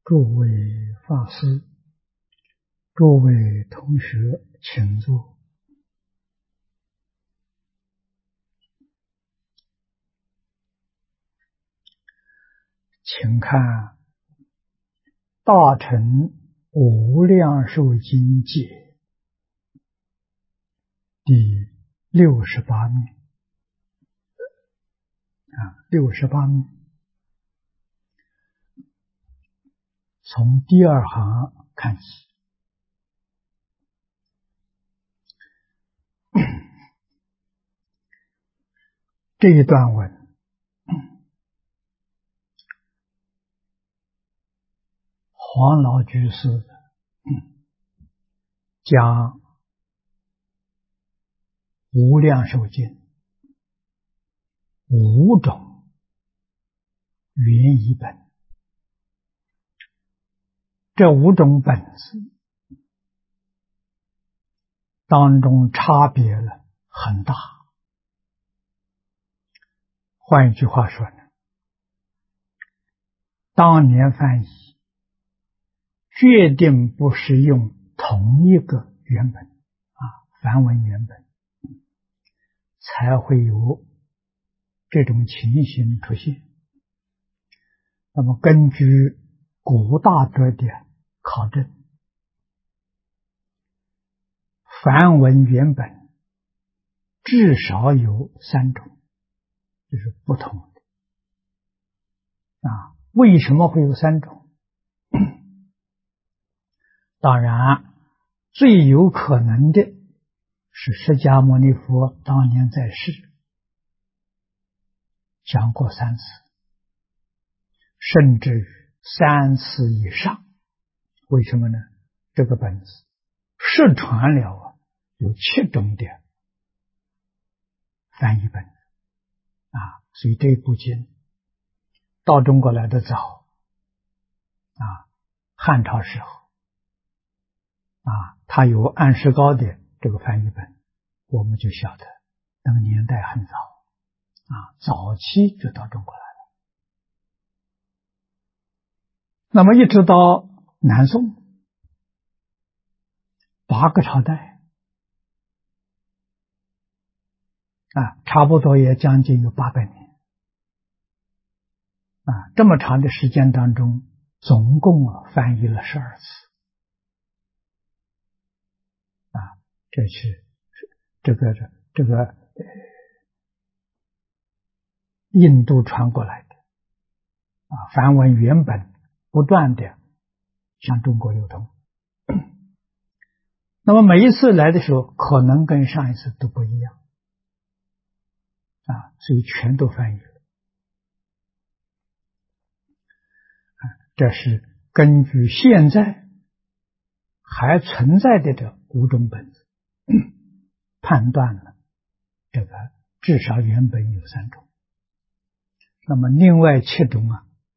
诸位法师，诸位同学，请坐。请看《大乘无量寿经解》第68面68面，从第二行看起。这一段文黄老居士将无量寿经5种原译本，这5种本子当中差别了很大。换一句话说呢，当年翻译决定不是用同一个原本梵文原本，才会有这种情形出现。那么根据古大德的考证，梵文原本至少有3种，就是不同的。为什么会有3种？当然，最有可能的是释迦牟尼佛当年在世讲过3次，甚至于3次以上。为什么呢？这个本子失传了有7种的翻译本所以这部经到中国来的早汉朝时候它有安世高的这个翻译本，我们就晓得那个年代很早早期就到中国来了。那么一直到南宋8个朝代差不多也将近有800年这么长的时间当中，总共翻译了12次这是这个印度传过来的梵文原本不断的向中国流通。那么每一次来的时候，可能跟上一次都不一样所以全都翻译了。这是根据现在还存在的这5种本子判断了这个至少原本有3种。那么另外7种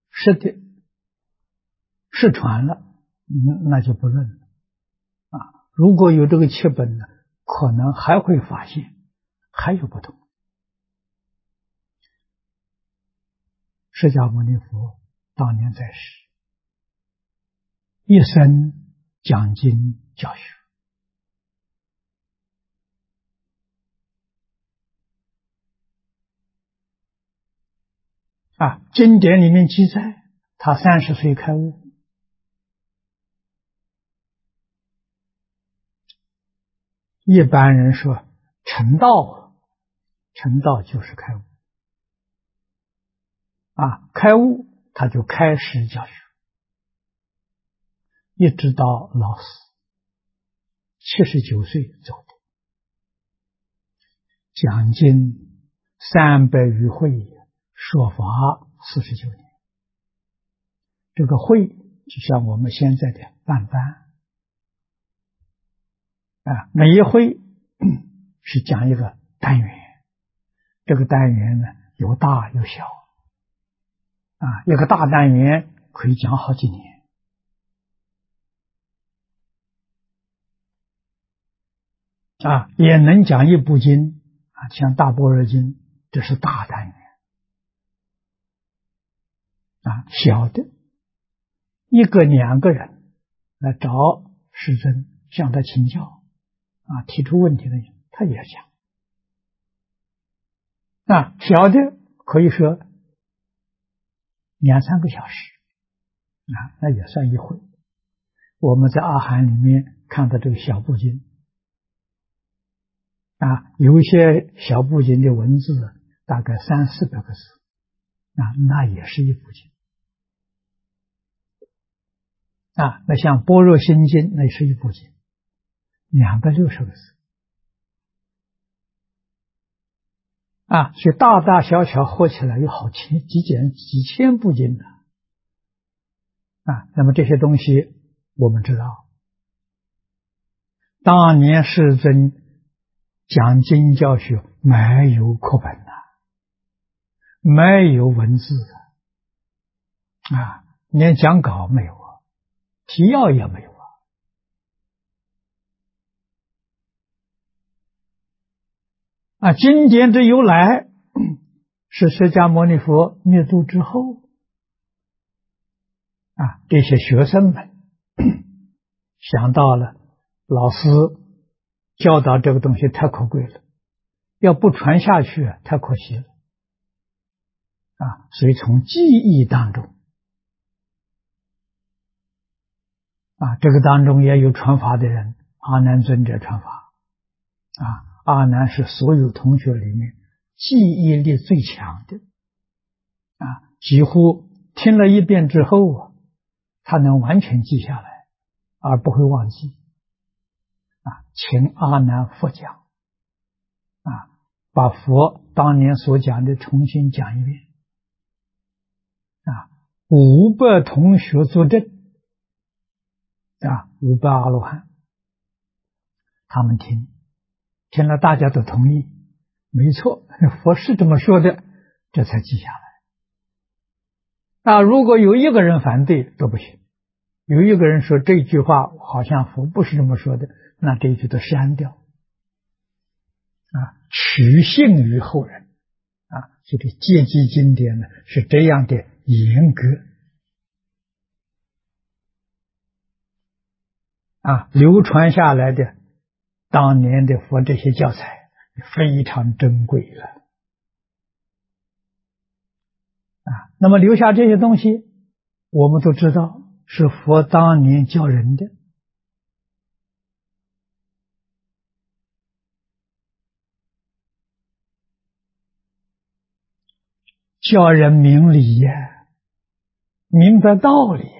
失传了，那就不论了如果有这个7本呢，可能还会发现还有不同。释迦牟尼佛当年在世，一生讲经教学经典里面记载他30岁开悟。一般人说成道就是开悟开悟他就开始教学，一直到老死79岁走的，讲经300余会，说法49年。这个会就像我们现在的办班每一会是讲一个单元，这个单元呢有大有小一个大单元可以讲好几年也能讲一部经像大般若经，这是大单元小的一个两个人来找世尊向他请教提出问题的，他也讲。小的可以说2-3个小时那也算一会。我们在阿含里面看到这个小部经有一些小部经的文字大概300-400个字那也是一部经那像般若心经那是一部经260个字所以大大小小合起来有几千部经的那么这些东西我们知道，当年世尊讲经教学没有课本没有文字连讲稿没有提要也没有经典之由来是释迦牟尼佛灭度之后这些学生们想到了老师教导这个东西太可贵了，要不传下去太可惜了所以从记忆当中这个当中也有传法的人，阿难尊者传法阿难是所有同学里面记忆力最强的几乎听了一遍之后他能完全记下来而不会忘记请阿难复讲把佛当年所讲的重新讲一遍500同学作证500阿罗汉他们听了大家都同意，没错，佛是这么说的，这才记下来如果有一个人反对都不行，有一个人说这句话好像佛不是这么说的，那这一句都删掉取信于后人这个戒记经典呢是这样的严格流传下来的当年的佛这些教材非常珍贵了那么留下这些东西我们都知道是佛当年教人的教人明理明白道理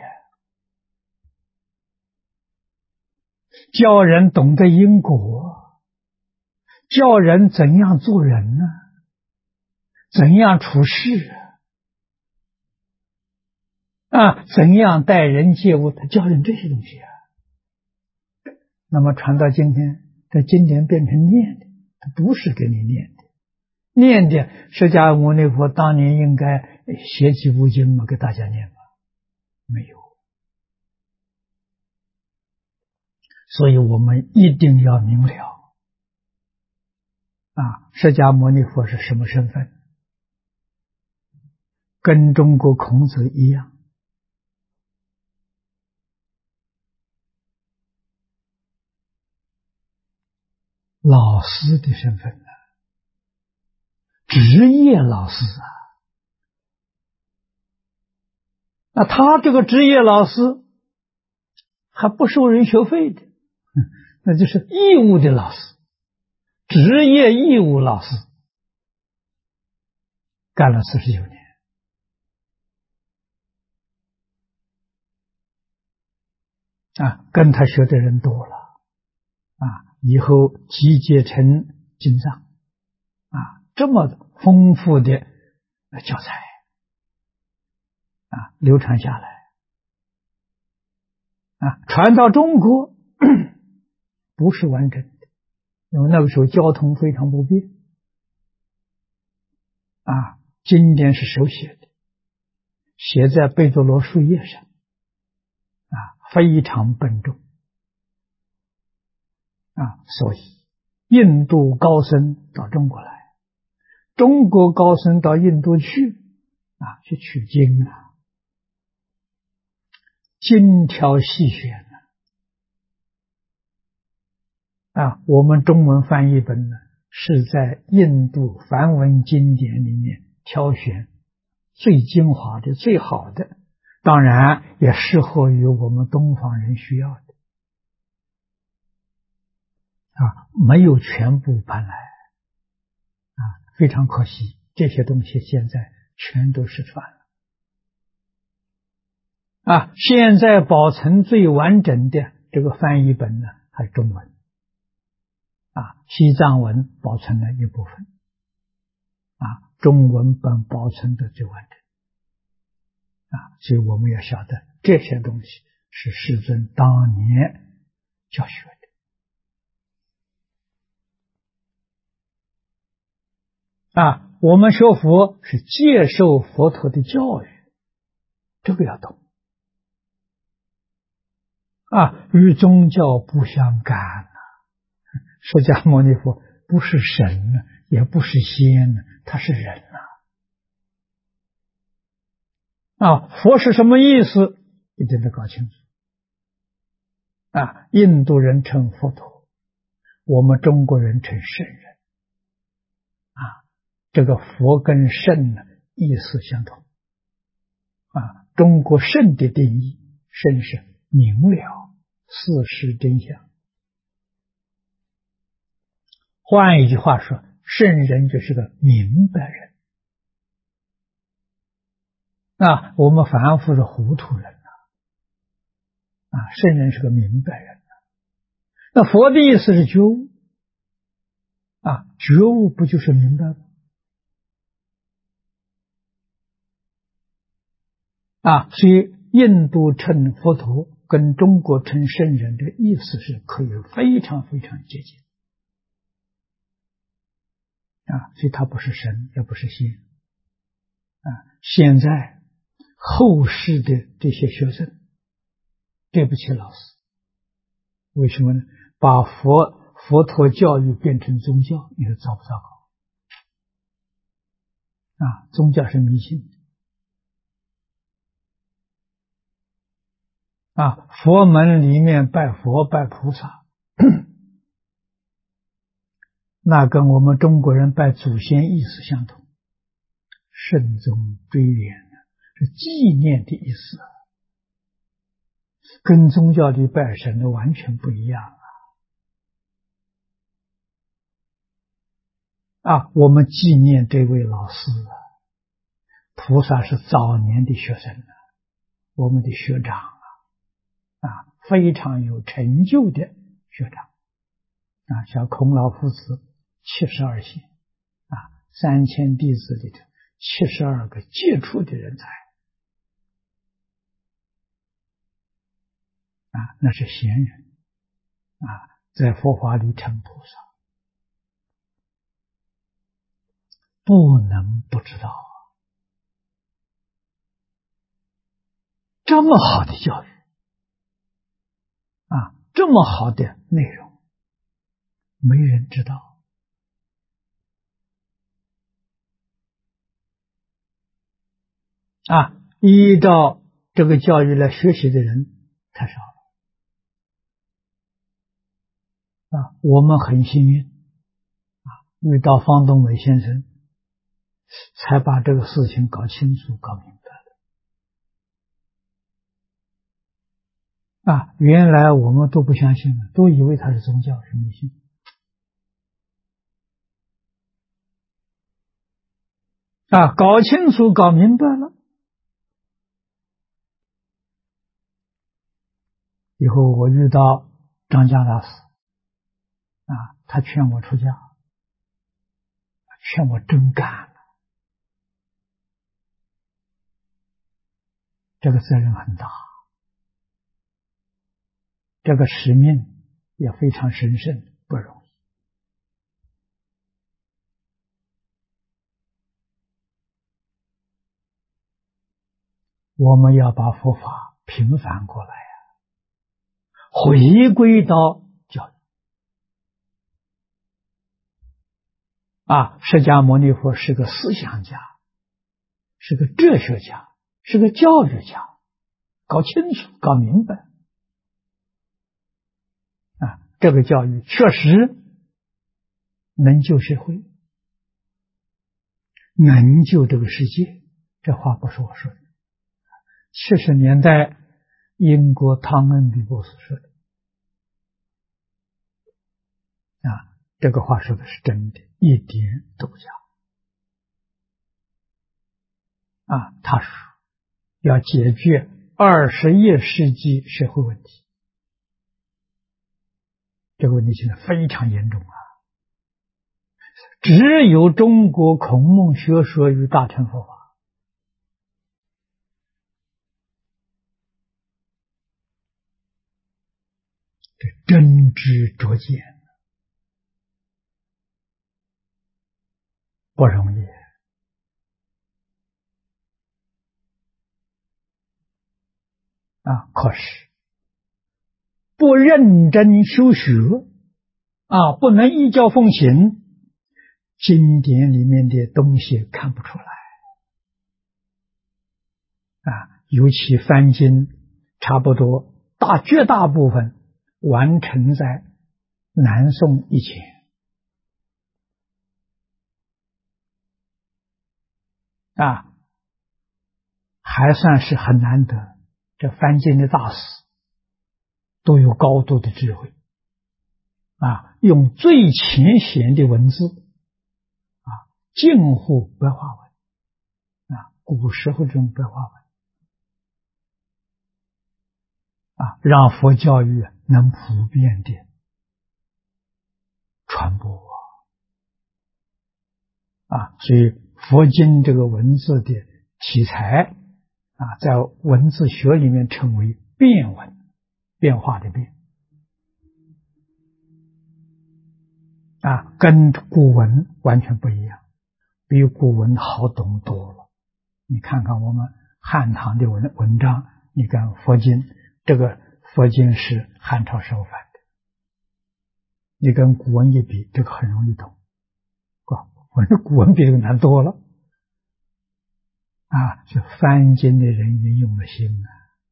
教人懂得因果，教人怎样做人呢？怎样处事怎样待人接物，他教人这些东西那么传到今天，这经典变成念的，它不是给你念的。念的释迦牟尼佛当年应该写几部经嘛，给大家念吗？没有。所以我们一定要明了释迦牟尼佛是什么身份？跟中国孔子一样，老师的身份职业老师那他这个职业老师还不收人学费的，那就是义务的老师，职业义务老师，干了49年跟他学的人多了以后集结成经藏这么丰富的教材流传下来传到中国不是完整的，因为那个时候交通非常不便经典是手写的，写在贝多罗树叶上非常笨重所以印度高僧到中国来，中国高僧到印度去去取经精挑细选我们中文翻译本呢，是在印度梵文经典里面挑选最精华的、最好的，当然也适合于我们东方人需要的没有全部搬来非常可惜，这些东西现在全都失传了现在保存最完整的这个翻译本呢，还是中文西藏文保存了一部分中文本保存的最完整所以我们要晓得这些东西是世尊当年教学的我们学佛是接受佛陀的教育，这个要懂与宗教不相干释迦牟尼佛不是神也不是仙他是人佛是什么意思一定得搞清楚印度人称佛陀，我们中国人称圣人这个佛跟圣意思相同中国圣的定义，圣是明了事实真相，换一句话说，圣人就是个明白人我们凡夫是糊涂人圣人是个明白人那佛的意思是觉悟觉悟不就是明白吗所以印度称佛陀跟中国称圣人的意思是可以非常非常接近所以他不是神也不是仙现在后世的这些学生对不起老师，为什么呢？把佛陀教育变成宗教，你说糟不糟糕宗教是迷信佛门里面拜佛拜菩萨那跟我们中国人拜祖先意思相同，慎终追远是纪念的意思跟宗教的拜神的完全不一样我们纪念这位老师菩萨是早年的学生我们的学长非常有成就的学长像孔老夫子72贤3000弟子里头72个杰出的人才那是贤人在佛法里成菩萨不能不知道这么好的教育这么好的内容没人知道依照这个教育来学习的人太少了我们很幸运遇到方东伟先生才把这个事情搞清楚搞明白原来我们都不相信都以为它是宗教是迷信搞清楚搞明白了以后我遇到张家大师他劝我出家劝我真干这个责任很大这个使命也非常神圣不容易我们要把佛法平反过来回归到教育释迦牟尼佛是个思想家是个哲学家是个教育家搞清楚、搞明白啊，这个教育确实能救社会，能救这个世界。这话不是我说的，70年代英国汤恩比博士说的啊，这个话说的是真的，一点都不假啊。他说要解决21世纪社会问题，这个问题现在非常严重啊！只有中国孔孟学说与大乘佛法真知灼见，不容易啊！可是不认真修学啊，不能依教奉行，经典里面的东西看不出来啊。尤其翻经，差不多绝大部分完成在南宋以前啊，还算是很难得。这翻经的大师都有高度的智慧啊，用最浅显的文字啊，近乎白话文啊，古时候这种白话文啊，让佛教育能普遍的传播啊，所以佛经这个文字的题材啊，在文字学里面称为变文，变化的变啊，跟古文完全不一样，比古文好懂多了。你看看我们汉唐的文章，你看佛经，这个佛经是汉朝时候翻的，你跟古文一比，这个很容易懂，古文比这个难多了啊！是翻经的人也用了心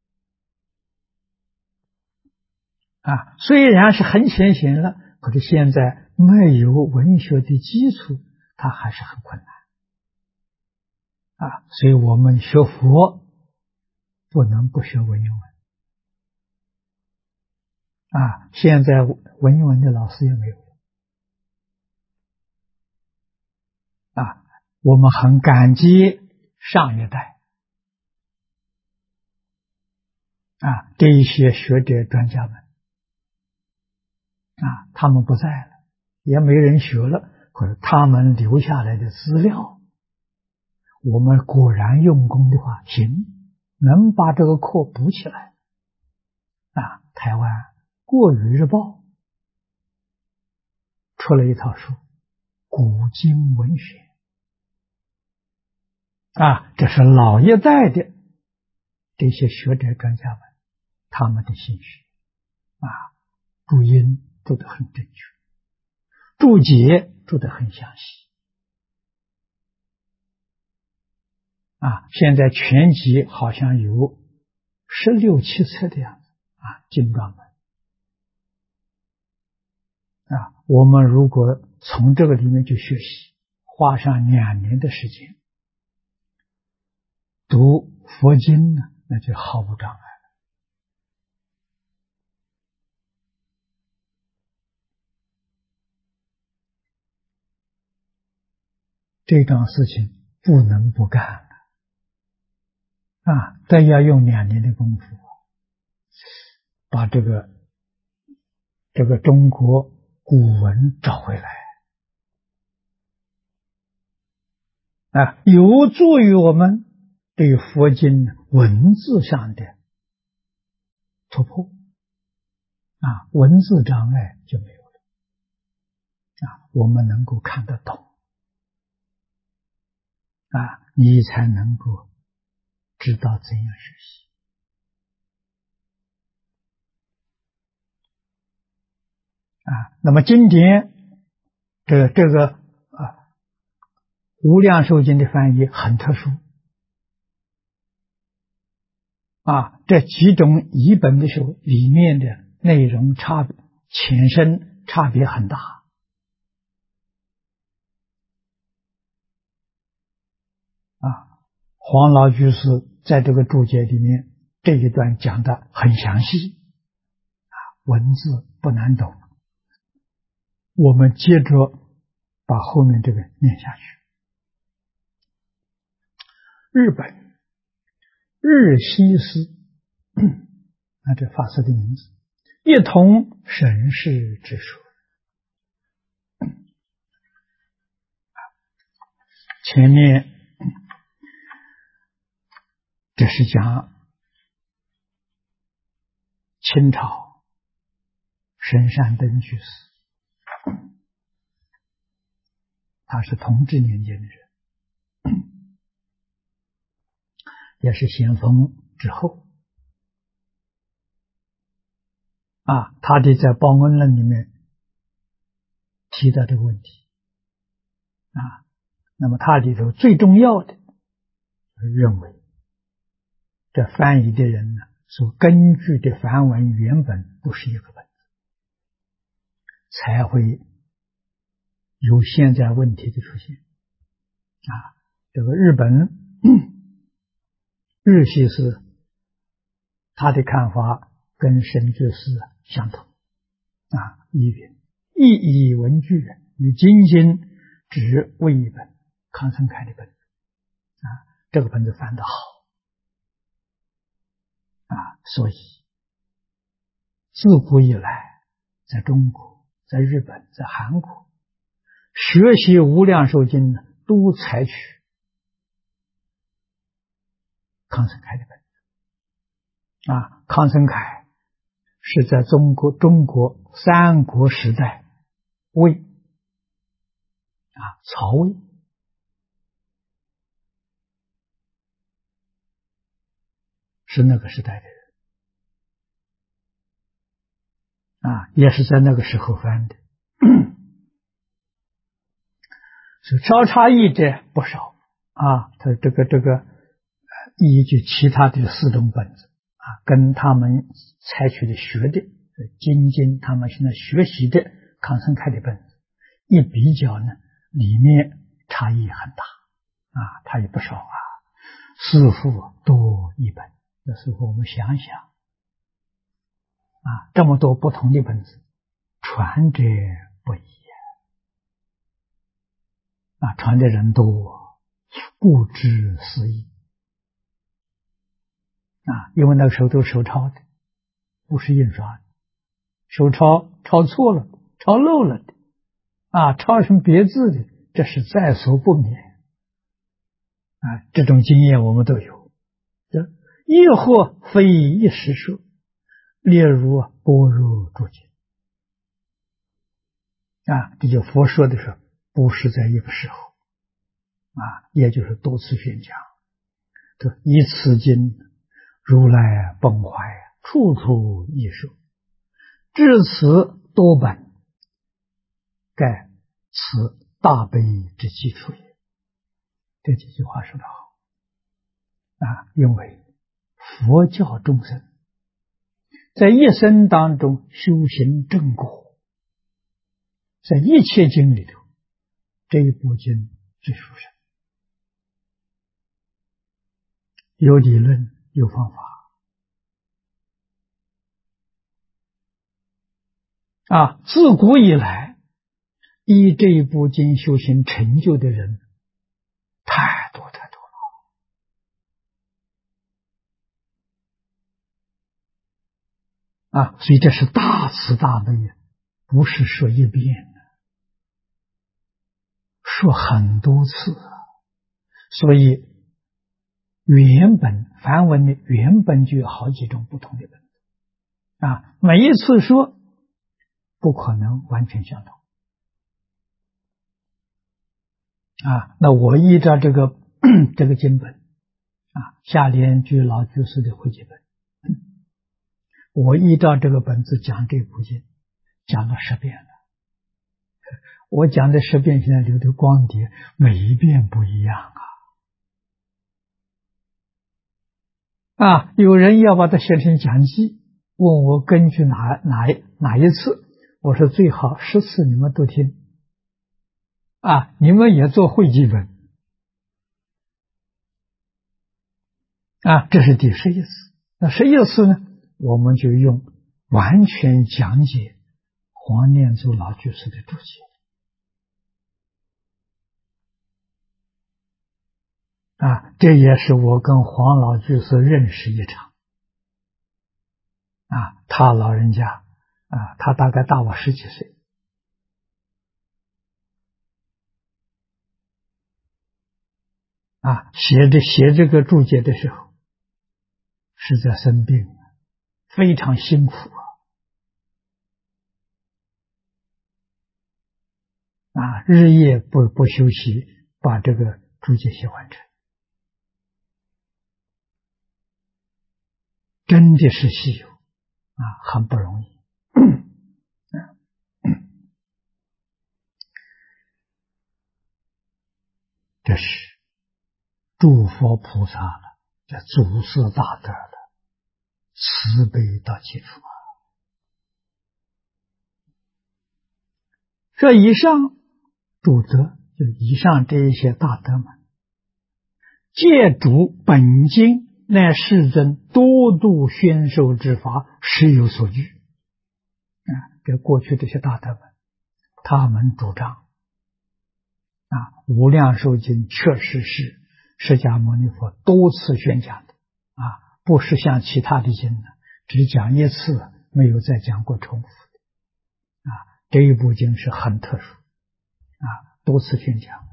啊，虽然是很浅显了，可是现在没有文学的基础，它还是很困难啊。所以我们学佛不能不学文言文啊。现在文言文的老师也没有啊，我们很感激上一代啊，这一些学者专家们啊，他们不在了，也没人学了，可是他们留下来的资料，我们果然用功的话，行，能把这个课补起来啊。台湾国语日报出了一套书《古今文学》啊，这是老一代的这些学者专家们他们的心血啊，注音做得很正确，注解做得很详细啊。现在全集好像有16、17册的样子啊，精装本啊。我们如果从这个里面去学习，花上2年的时间读佛经呢，那就毫无障碍。这桩事情不能不干啊！但要用2年的功夫，把这个中国古文找回来啊，有助于我们对佛经文字上的突破啊，文字障碍就没有了啊，我们能够看得懂啊，你才能够知道怎样学习啊。那么今天这个啊，无量寿经的翻译很特殊这几种译本的时候，里面的内容差别、浅深差别很大。黄老居士在这个注解里面这一段讲的很详细，文字不难懂。我们接着把后面这个念下去。日本日西斯，这法师的名字，一同神事之说。前面这是讲清朝神山灯居士，他是同治年间的人，也是咸丰之后。他的在《报恩论》里面提到这个问题。那么他里头最重要的认为，这翻译的人呢，所根据的梵文原本不是一个本子，才会有现在问题的出现。这个日本日系是他的看法跟神觉寺相同。译云意义文具与金经只为一本康生开的本子。这个本子翻得好。所以自古以来，在中国、在日本、在韩国，学习无量寿经呢，都采取康生开的本子。康生开是在中国三国时代魏曹魏是那个时代的人也是在那个时候翻的。所以交叉译者不少他这个依据其他的4种本子跟他们采取的学的经他们现在学习的康生开的本子一比较呢，里面差异很大差异不少师父多一本。有时候我们想想这么多不同的本子，传者不一传的人多，不知思义因为那个时候都是手抄的，不是印刷的，手抄错了，抄漏了的抄成别字的，这是在所不免这种经验我们都有。亦或非一时说，例如般若注解这就佛说的时候不是在一个时候也就是多次宣讲。以此经如来本怀，处处异说，至此多本，盖此大悲之基础也。这几句话说得好因为佛教众生在一生当中修行正果，在一切经里头，这一部经最殊胜，有理论，有方法自古以来依这一部经修行成就的人太多太多了所以这是大慈大悲不是说一遍说很多次所以原本梵文的原本就有好几种不同的本子每一次说不可能完全相同那我依照这个经本下联居老居士的汇集本，我依照这个本子讲这部经，讲了10遍了。我讲的10遍现在留的光碟，每一遍不一样有人要把它写成讲记，问我根据哪一次，我说最好10次你们都听，你们也做汇记本，这是第11次。那11次呢，我们就用完全讲解黄念祖老居士的注解。这也是我跟黄老居士认识一场。他老人家他大概大我10几岁。写这个注解的时候是在生病，非常辛苦日夜不休息，把这个注解写完成，真的是稀有很不容易。这是诸佛菩萨了，这祖师大德了，慈悲到极处这以上诸德，就以上这一些大德们，借主本经乃世尊多度宣授之法，实有所据。这过去这些大德们，他们主张无量寿经确实是释迦牟尼佛多次宣讲的不是像其他的经呢，只讲一次，没有再讲过重复的这一部经是很特殊多次宣讲。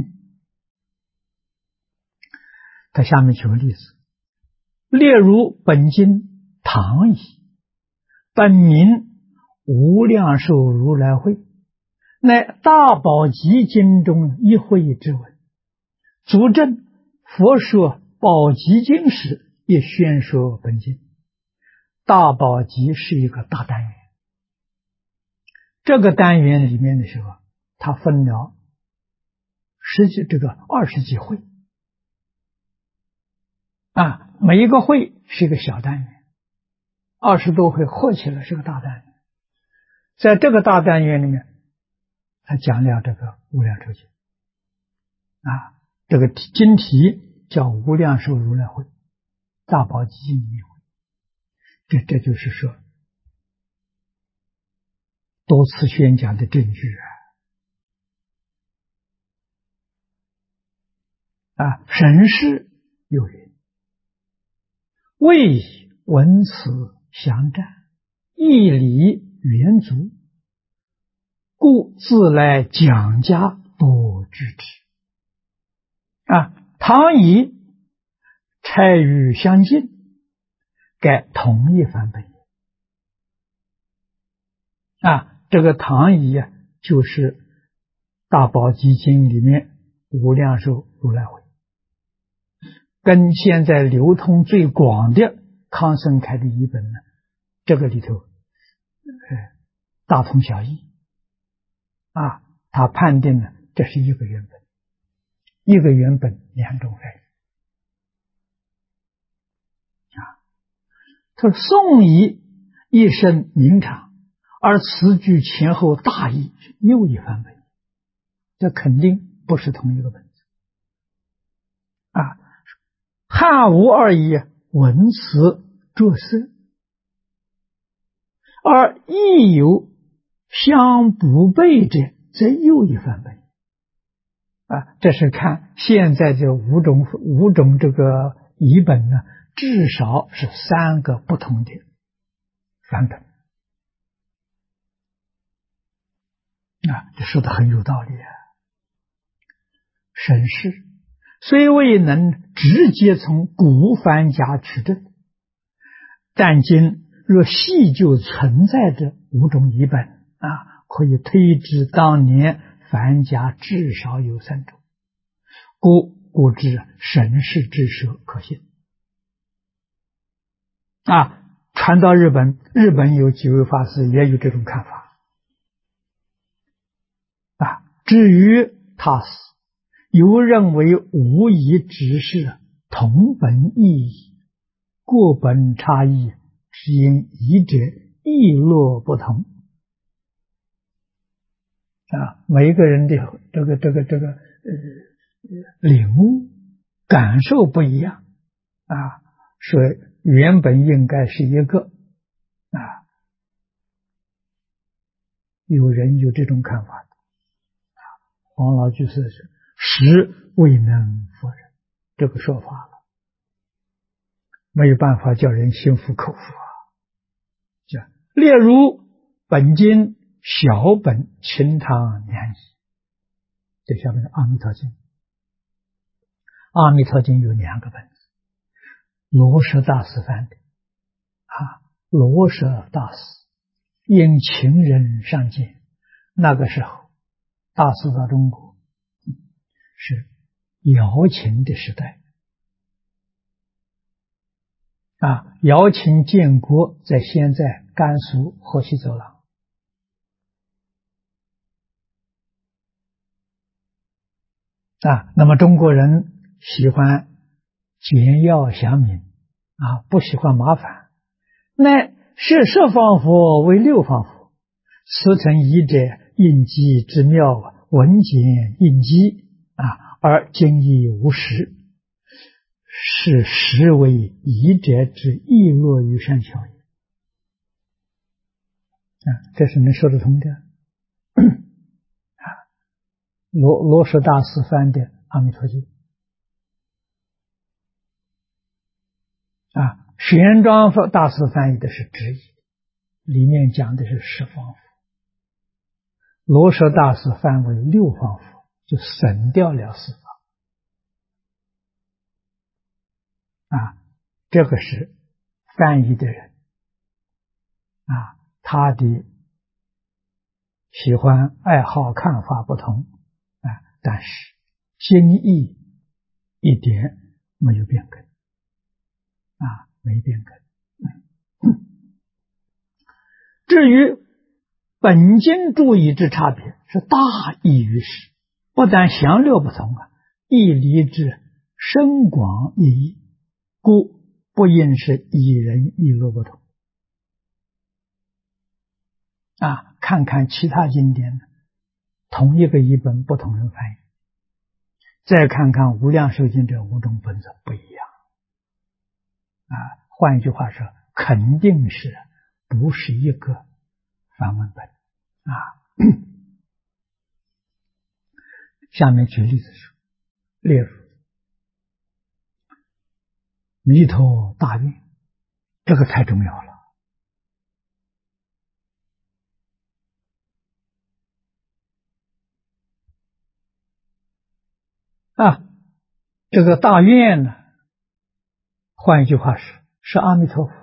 他下面举个例子，例如本经唐译，本名无量寿如来会，乃大宝积经中一会之文，足证佛说宝积经时也宣说本经。大宝积是一个大单元，这个单元里面的时候，它分了20几会每一个会是一个小单元，20多会合起来是个大单元。在这个大单元里面，他讲了这个无量寿经这个经题叫无量寿如来会，大宝积经一会，这就是说多次宣讲的证据沈氏有云：为闻此详赞，义理圆足，故自来讲家多知之。唐译差与相近，该同一梵本这个唐译就是大宝积经里面无量寿如来会，跟现在流通最广的康生开的译本呢，这个里头大同小异他判定了这是一个原本，一个原本两种翻译他说宋译一生名长，而此句前后大异，又一翻本，这肯定不是同一个本子汉吴二译文辞着色，而亦有相不悖者，则又一翻本这是看现在这五种这个译本呢，至少是3个不同的翻本这说的很有道理沈氏虽未能直接从古梵家取证，但今若细究存在的5种译本可以推知当年梵家至少有3种，故知沈氏之说可信传到日本，日本有几位法师也有这种看法至于他死，犹认为无疑只是同本异义各本差异，只因译者意落不同。每一个人的领悟感受不一样所以原本应该是一个有人有这种看法的黄老居士是实未能否认这个说法了，没有办法叫人心服口服例如本经小本清汤良医，这下面是阿弥陀经。阿弥陀经有2个本子，罗什大师翻的罗什大师因情人上见，那个时候大师到中国是姚秦的时代姚秦建国在现在甘肃河西走廊那么中国人喜欢简要详明不喜欢麻烦，那是十方佛为6方佛，此诚译者应机之妙，文简应机而经义无实，是实为译者之意落于善巧也这是能说得通的罗什大师翻的阿弥陀经玄奘大师翻译的是直译，里面讲的是十方佛，罗什大师翻为6方佛，就省掉了4方这个是翻译的人他的喜欢爱好看法不同但是经义一点没有变更没变更至于本经注译之差别是大异于实，不但详略不同义理之深广异义，故不应是以人意落不同看看其他经典同一个译本不同人翻译，再看看无量寿经这5种本子不一样换一句话说，肯定是不是一个梵文本下面举例子说，例如弥陀大愿，这个太重要了这个大愿呢，换一句话说，是阿弥陀佛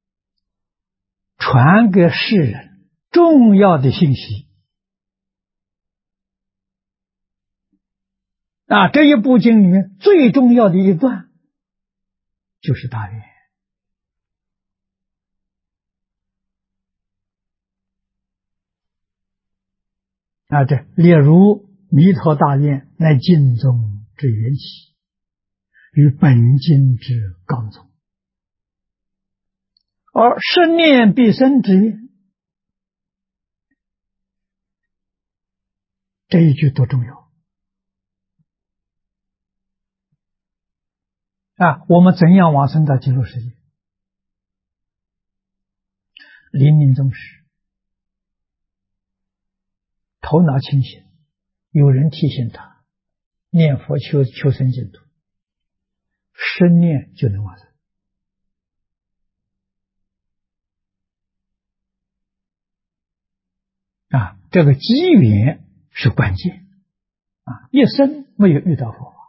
传给世人重要的信息这一部经里面最重要的一段就是大愿这例如弥陀大愿乃经中之缘起，与本经之纲宗，而十念必生之愿，这一句多重要我们怎样往生到极乐世界？临命终时，头脑清醒，有人提醒他念佛求生净土，十念就能往生这个机缘是关键一生没有遇到佛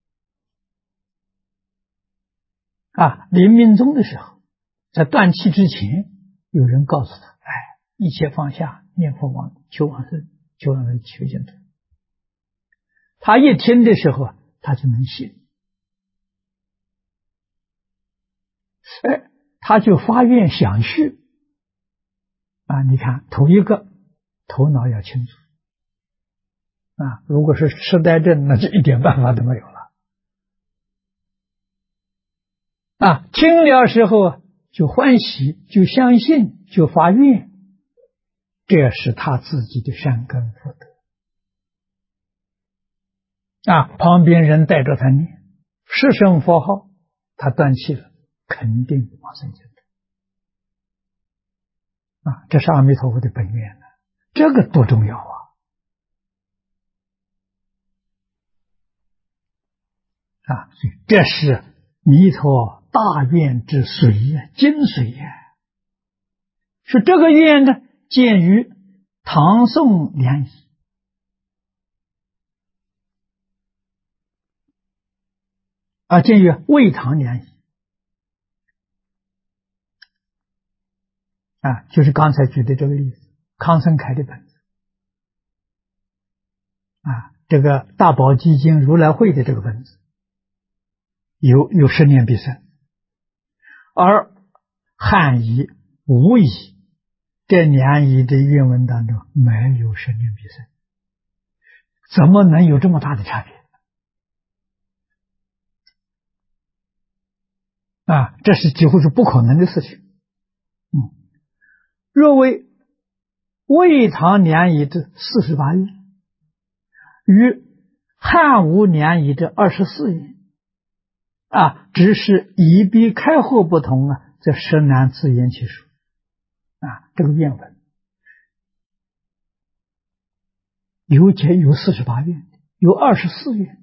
法临命终的时候，在断气之前，有人告诉他一切放下，念佛求往生，求净土。他一听的时候他就能信他就发愿想去你看头一个头脑要清楚如果是痴呆症，那就一点办法都没有了听了时候就欢喜，就相信，就发愿，这是他自己的善根福德。旁边人带着他念十声佛号，他断气了，肯定往生净土。这是阿弥陀佛的本愿，这个多重要啊！所以这是弥陀大愿之髓呀，精髓呀。说这个愿呢，见于唐宋联谊，见于魏唐联谊，就是刚才举的这个例子，康生开的本子，这个大宝积经如来会的这个本子，有10年必生，而汉译、吴译这2译的原文当中没有10年必生，怎么能有这么大的差别？这是几乎是不可能的事情。若为魏唐联译的48愿与汉吴联译的24愿只是一笔开合不同这实难自圆其说。这个愿文有48愿，有24愿。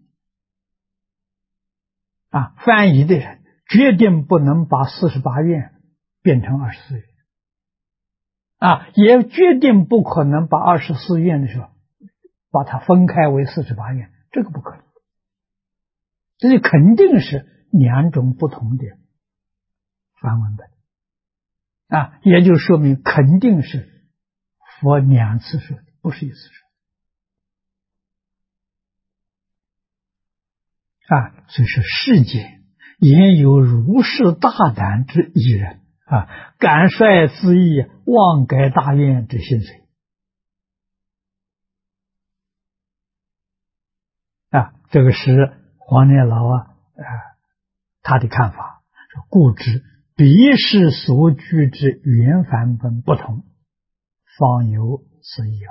翻译的人决定不能把48愿变成24愿。也决定不可能把24愿的时候把它分开为48愿，这个不可能。这就肯定是2种不同的梵文本。也就说明肯定是佛2次说的，不是1次说的。所以说世间也有如是大胆之一人敢率自意，妄改大愿之心髓。这个是黄念老他的看法，说故知彼世所居之原梵本不同，方有此意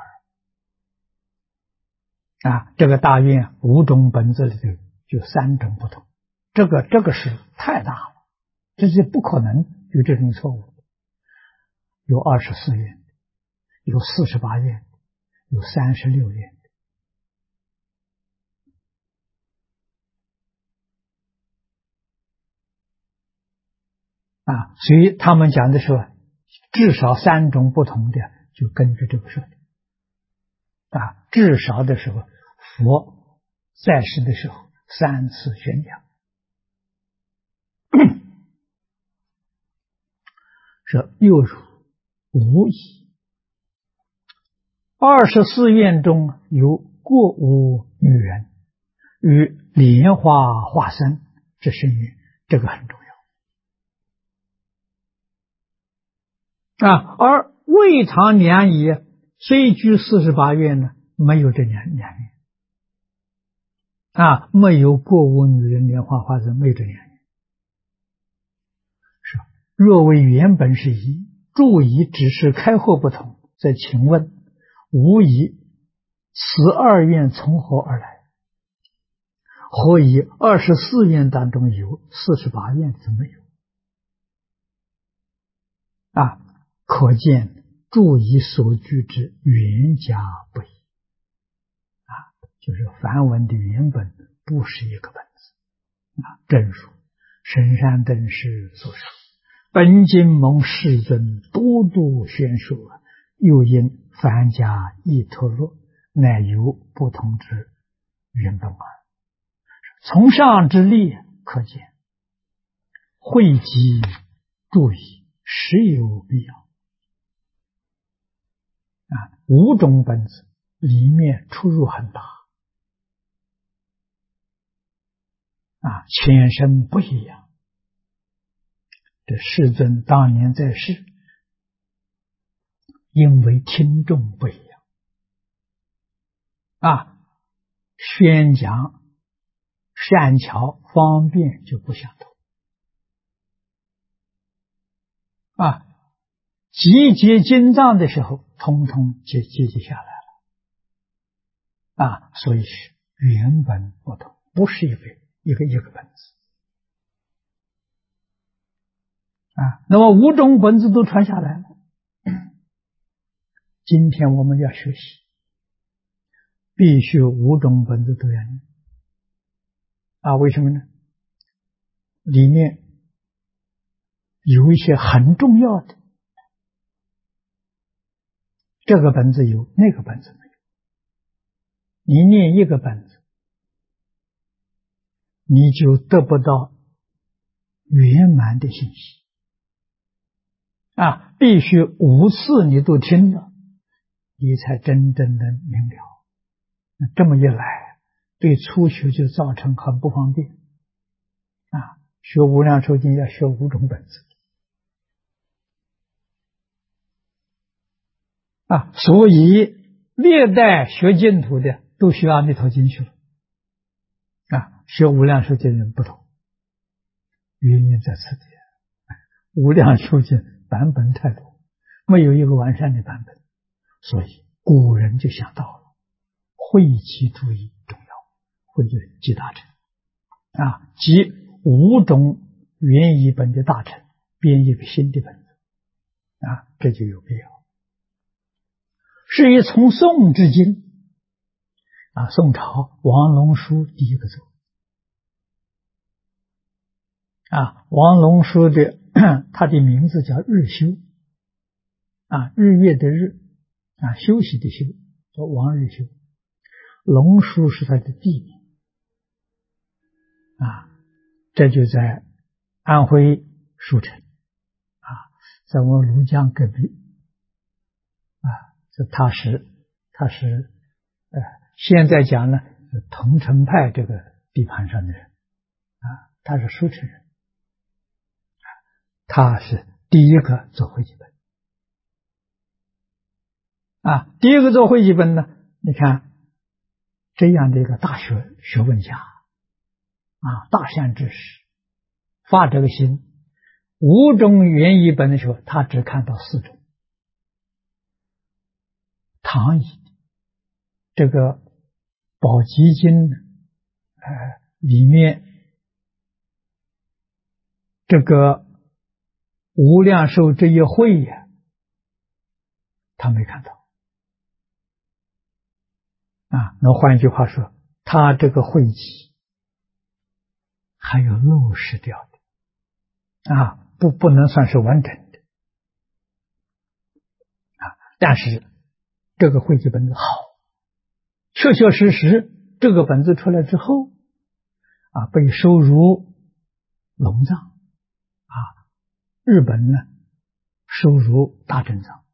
耳。这个大愿5种本子里头就3种不同，这个是太大了，这是不可能有这种错误。有24愿，有48愿，有36愿。所以他们讲的说至少3种不同的，就根据这个说的。至少的时候佛在世的时候3次宣讲，说又如无疑24愿中有过无女人与莲花化身之身愿，这个很重要。而魏唐联译虽居48愿呢，没有这2愿。没有过无女人莲花化身，没有这2愿。是若为原本是一，注意只是开合不同，再请问无疑此2愿从何而来？何以24愿当中有，48愿怎么有？可见注意所居之原家不一。就是梵文的原本不是一个本子。正如神山等师所说，本经蒙世尊多多宣说，又因梵家亦脱落，乃有不同之原本耳。从上之例可见，汇集注意实有必要。5种本子里面出入很大，前身不一样。这世尊当年在世，因为听众不一样，宣讲善巧方便就不相同。 啊，集结经藏的时候，通通集结下来了啊，所以是原本不同，不是一个本子啊。那么五种本子都传下来了，今天我们要学习，必须五种本子都要念啊。为什么呢？里面有一些很重要的，这个本子有，那个本子没有。你念一个本子，你就得不到圆满的信息啊！必须5次你都听了，你才真正的明了。这么一来，对初学就造成很不方便啊！学无量寿经要学5种本子啊，所以历代学净土的都学阿弥陀经去了啊，学无量寿经人不同，原因在此地。无量寿经版本太多，没有一个完善的版本，所以古人就想到了会集注意重要，会集大成啊，集5种原译本的大成，编一个新的本子啊，这就有必要。是以从宋至今啊，宋朝王龙书第一个做啊，王龙书的他的名字叫日修啊，日月的日啊，休息的休，叫王日修。龙书是他的地名啊，这就在安徽舒城啊，在我们庐江隔壁啊，这他是现在讲呢，桐城派这个地盘上的人啊，他是舒城人，他是第一个做会集本啊，第一个做会集本呢，你看这样的一个大学问家啊，大善知识，发这个心，5种原译本的时候，他只看到4种。唐译这个宝积经里面这个无量寿这一会呀，他没看到啊。那换句话说，他这个会集还有漏失掉的啊，不能算是完整的啊。但是这个会集本子好，确确实实这个本子出来之后啊，被收入龙藏啊，日本呢收入大正藏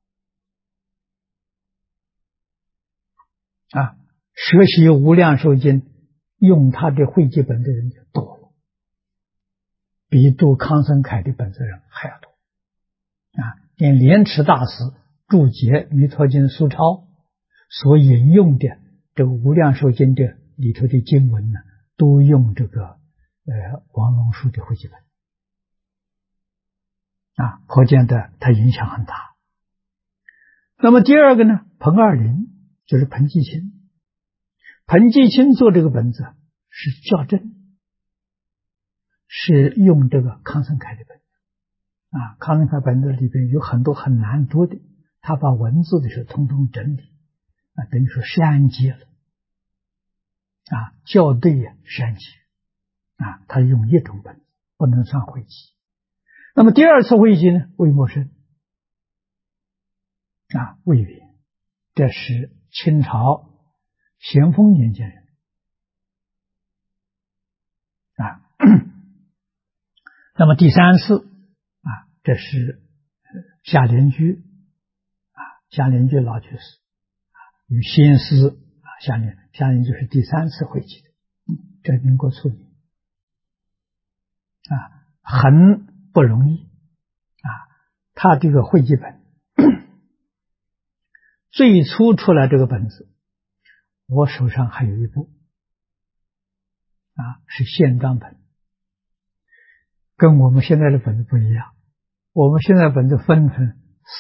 啊，学习无量寿经用他的会集本的人就多了，比读康僧凯的本子人还要多啊。连莲池大师注解弥陀经疏钞所引用的这个无量寿经的里头的经文呢，都用这个王龙书的会集本啊，可见的它影响很大。那么第二个呢，彭二林就是彭继清，彭继清做这个本子是校正，是用这个康僧凯的本子啊，康僧凯本子里边有很多很难读的，他把文字的时候通通整理啊，等于说删节了啊，校对呀，删节啊，他用1种本子，不能算会集。那么第2次会集呢，魏默生啊，魏源，这是清朝咸丰年间人啊。那么第3次啊，这是夏莲居啊，夏莲居老居士与先师啊，夏莲居是第3次会集的，这民国初年啊，很不容易啊。他这个会集本最初出来这个本子，我手上还有一部啊，是线装本，跟我们现在的本子不一样。 我们现在本子分成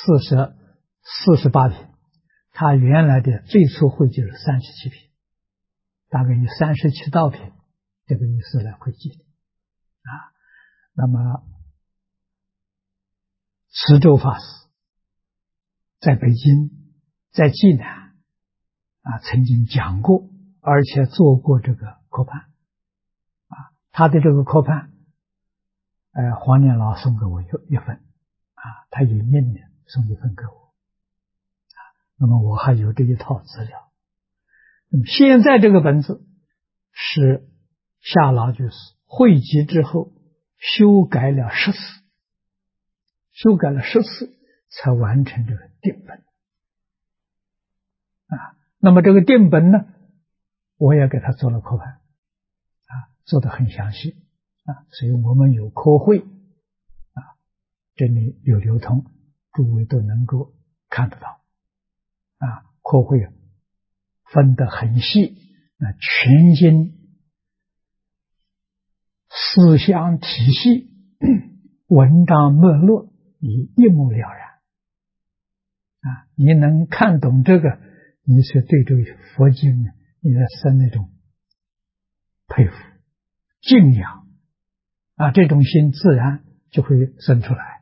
48品，它原来的最初汇集是37品，大概以37道品这个意思来汇集的啊。那么慈州法师在北京，在济南曾经讲过，而且做过这个科判他的这个科判黄念老送给我一份他有念的送一份给我那么我还有这一套资料。那么现在这个本子是夏老居士汇集之后修改了14才完成这个定本那么这个定本呢，我也给他做了科判做得很详细所以我们有科会这里有流通，诸位都能够看得到科会分得很细，全经思想体系文章脉络你一目了然你能看懂这个，你是对这个佛经你的生那种佩服敬仰这种心自然就会生出来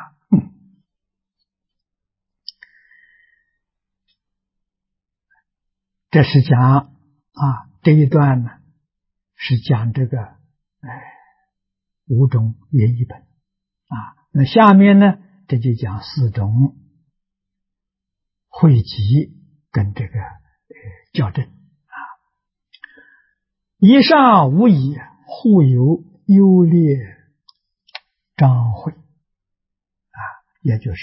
这是讲这一段呢是讲这个5种原译本那下面呢这就讲4种汇集跟这个校正以上无疑互有优劣章会也就是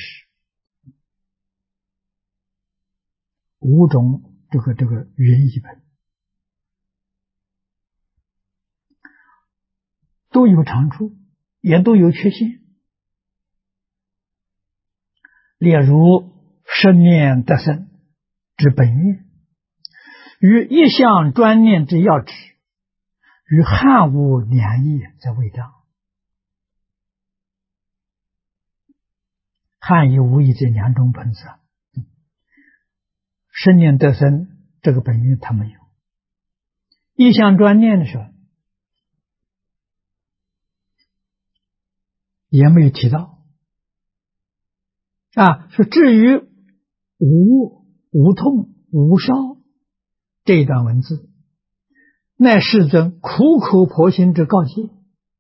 5种这个原译本都有长处，也都有缺陷。例如生念得生之本愿，与一向专念之要旨，与汉无两义在为章。汉译无义这2种本子生念得生这个本愿他没有，一向专念的时候也没有提到说至于无痛无烧这一段文字，乃世尊苦口婆心之告诫，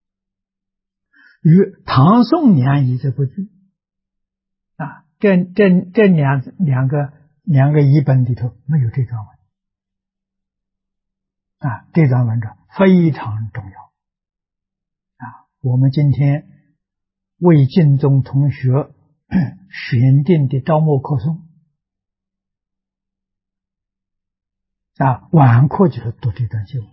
与唐宋两译这部剧这两个译本里头没有这段文这段文章非常重要我们今天为净宗同学选定的招募课诵晚课就是读这段经文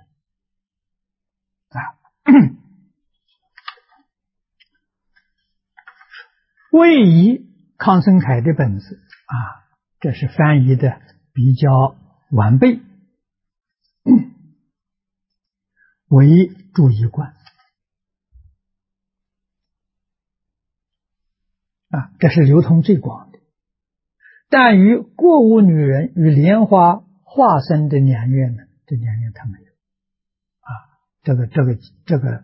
魏译康生凯的本子这是翻译的比较完备，为注一观这是流通最广的。但于过无女人与莲花化身的两愿呢，这两愿他没有这个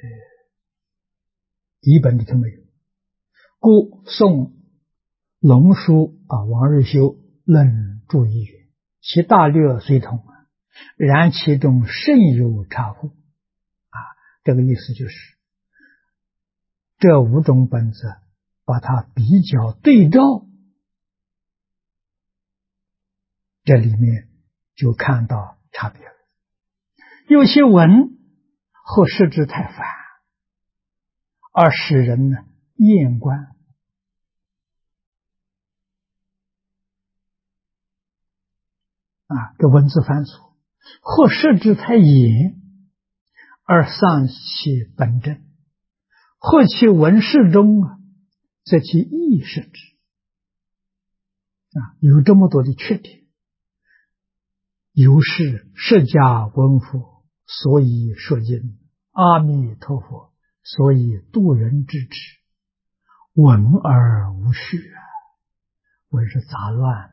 译本里头没有，故宋龙书王日修论注一语，其大略虽同然其中甚有差互这个意思就是这5种本子把它比较对照，这里面就看到差别了。有些文或设置太繁，而使人呢厌观这文字繁琐，或设置太严而丧其本真，或其文饰中则其意设置有这么多的缺点。由是释迦文佛所以说经，阿弥陀佛所以度人之智， 文而无序啊，文是杂乱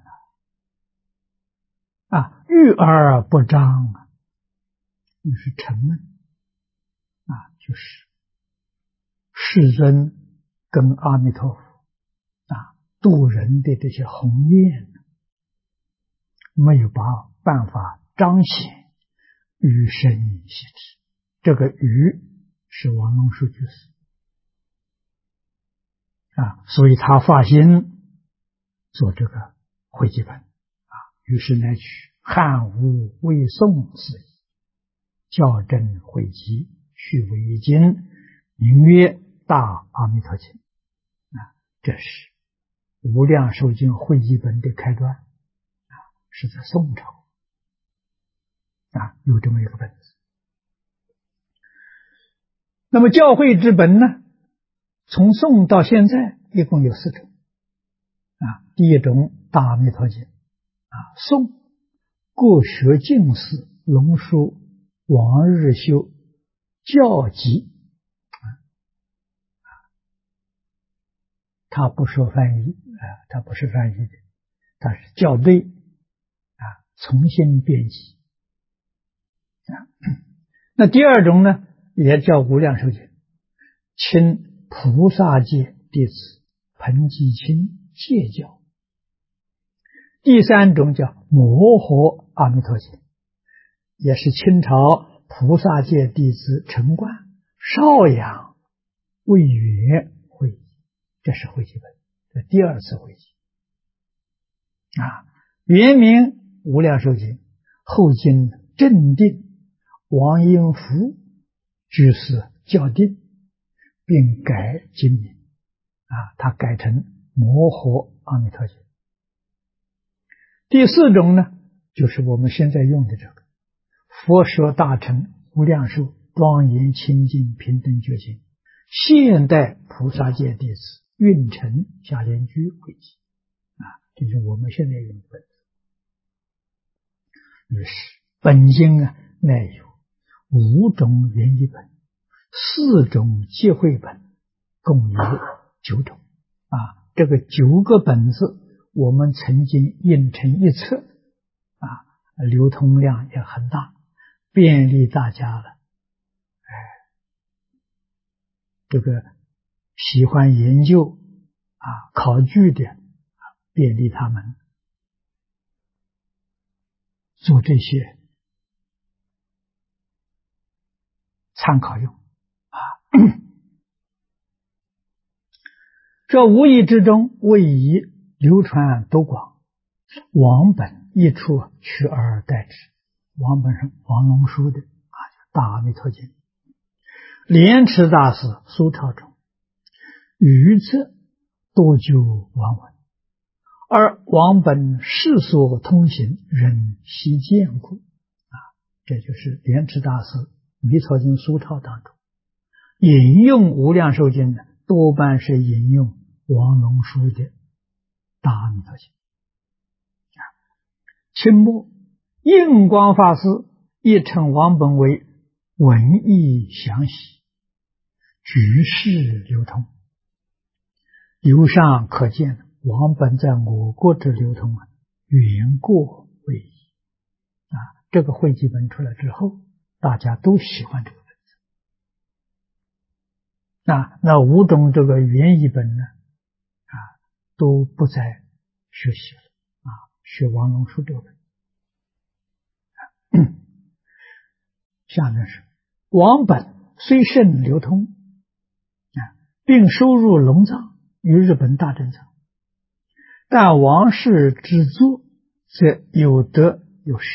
郁而不彰啊，那是沉闷就是世尊跟阿弥陀佛度人的这些宏愿没有办法彰显于身习之。这个于是王龙树居士所以他发心做这个汇集本于是乃取汉吴魏宋字义，校正汇集，续为经，名曰大阿弥陀经这是无量寿经汇集本的开端是在宋朝有这么一个本子。那么教会之本呢，从宋到现在一共有4种第一种大阿弥陀经宋过学净士龙树王日修教集他不说翻译他不是翻译的，他是校对重新编辑那第二种呢，也叫无量寿经，请菩萨界弟子彭基清戒教。第三种叫摩诃阿弥陀经，也是清朝菩萨界弟子陈冠、邵阳、魏源会集，这是会集本，这第2次会集原名无量寿经，后经正定王英福居士校订，并改经名他改成摩诃阿弥陀经。第4种呢，就是我们现在用的这个佛说大乘无量寿庄严清净平等觉经，现代菩萨界弟子运城下莲居会集这是我们现在用的本子。于是本经乃有5种原译本，4种结汇本，共有9种这个9个本子我们曾经印成一册流通量也很大，便利大家了这个喜欢研究考据的便利他们做这些参考用这无意之中为以流传多广，王本一出取而代之。王本是王龙书的大阿弥陀经，莲池大师苏超中，余则多就王文，而王本世所通行，人悉见故这就是莲池大师弥陀经苏超当中引用无量寿经的多半是引用王龙书的大阿弥陀经清末印光法师亦称王本为文艺详细，举世流通。由上可见，王本在我国之流通远过魏译这个汇集本出来之后，大家都喜欢这个本子那5种这个原译本呢都不再学习了学王龙书这个本下面是王本虽甚流通并收入龙藏于日本大珍藏，但王氏之作则有得有失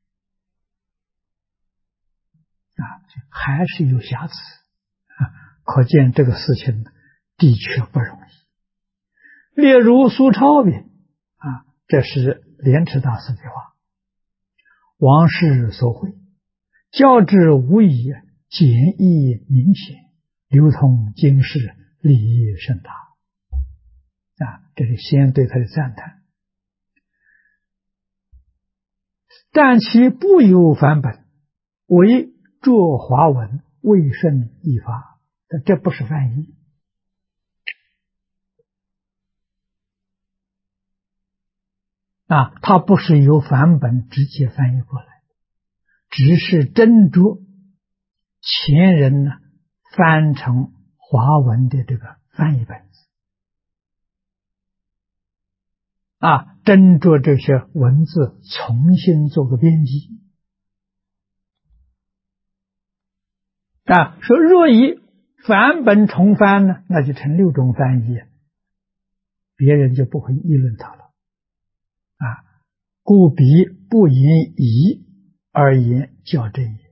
还是有瑕疵可见这个事情的确不容易。例如苏超云这是莲池大师的话，王氏所绘教之无疑，简易明显，流通经世，利益甚大这是先对他的赞叹。但其不有梵本，为作华文，未甚译发，但这不是翻译它不是由梵本直接翻译过来，只是斟酌前人呢翻成华文的这个翻译本子，斟酌这些文字重新做个编辑。说若以梵本重翻呢，那就成6种翻译，别人就不会议论他了。故彼不言疑而言校正也。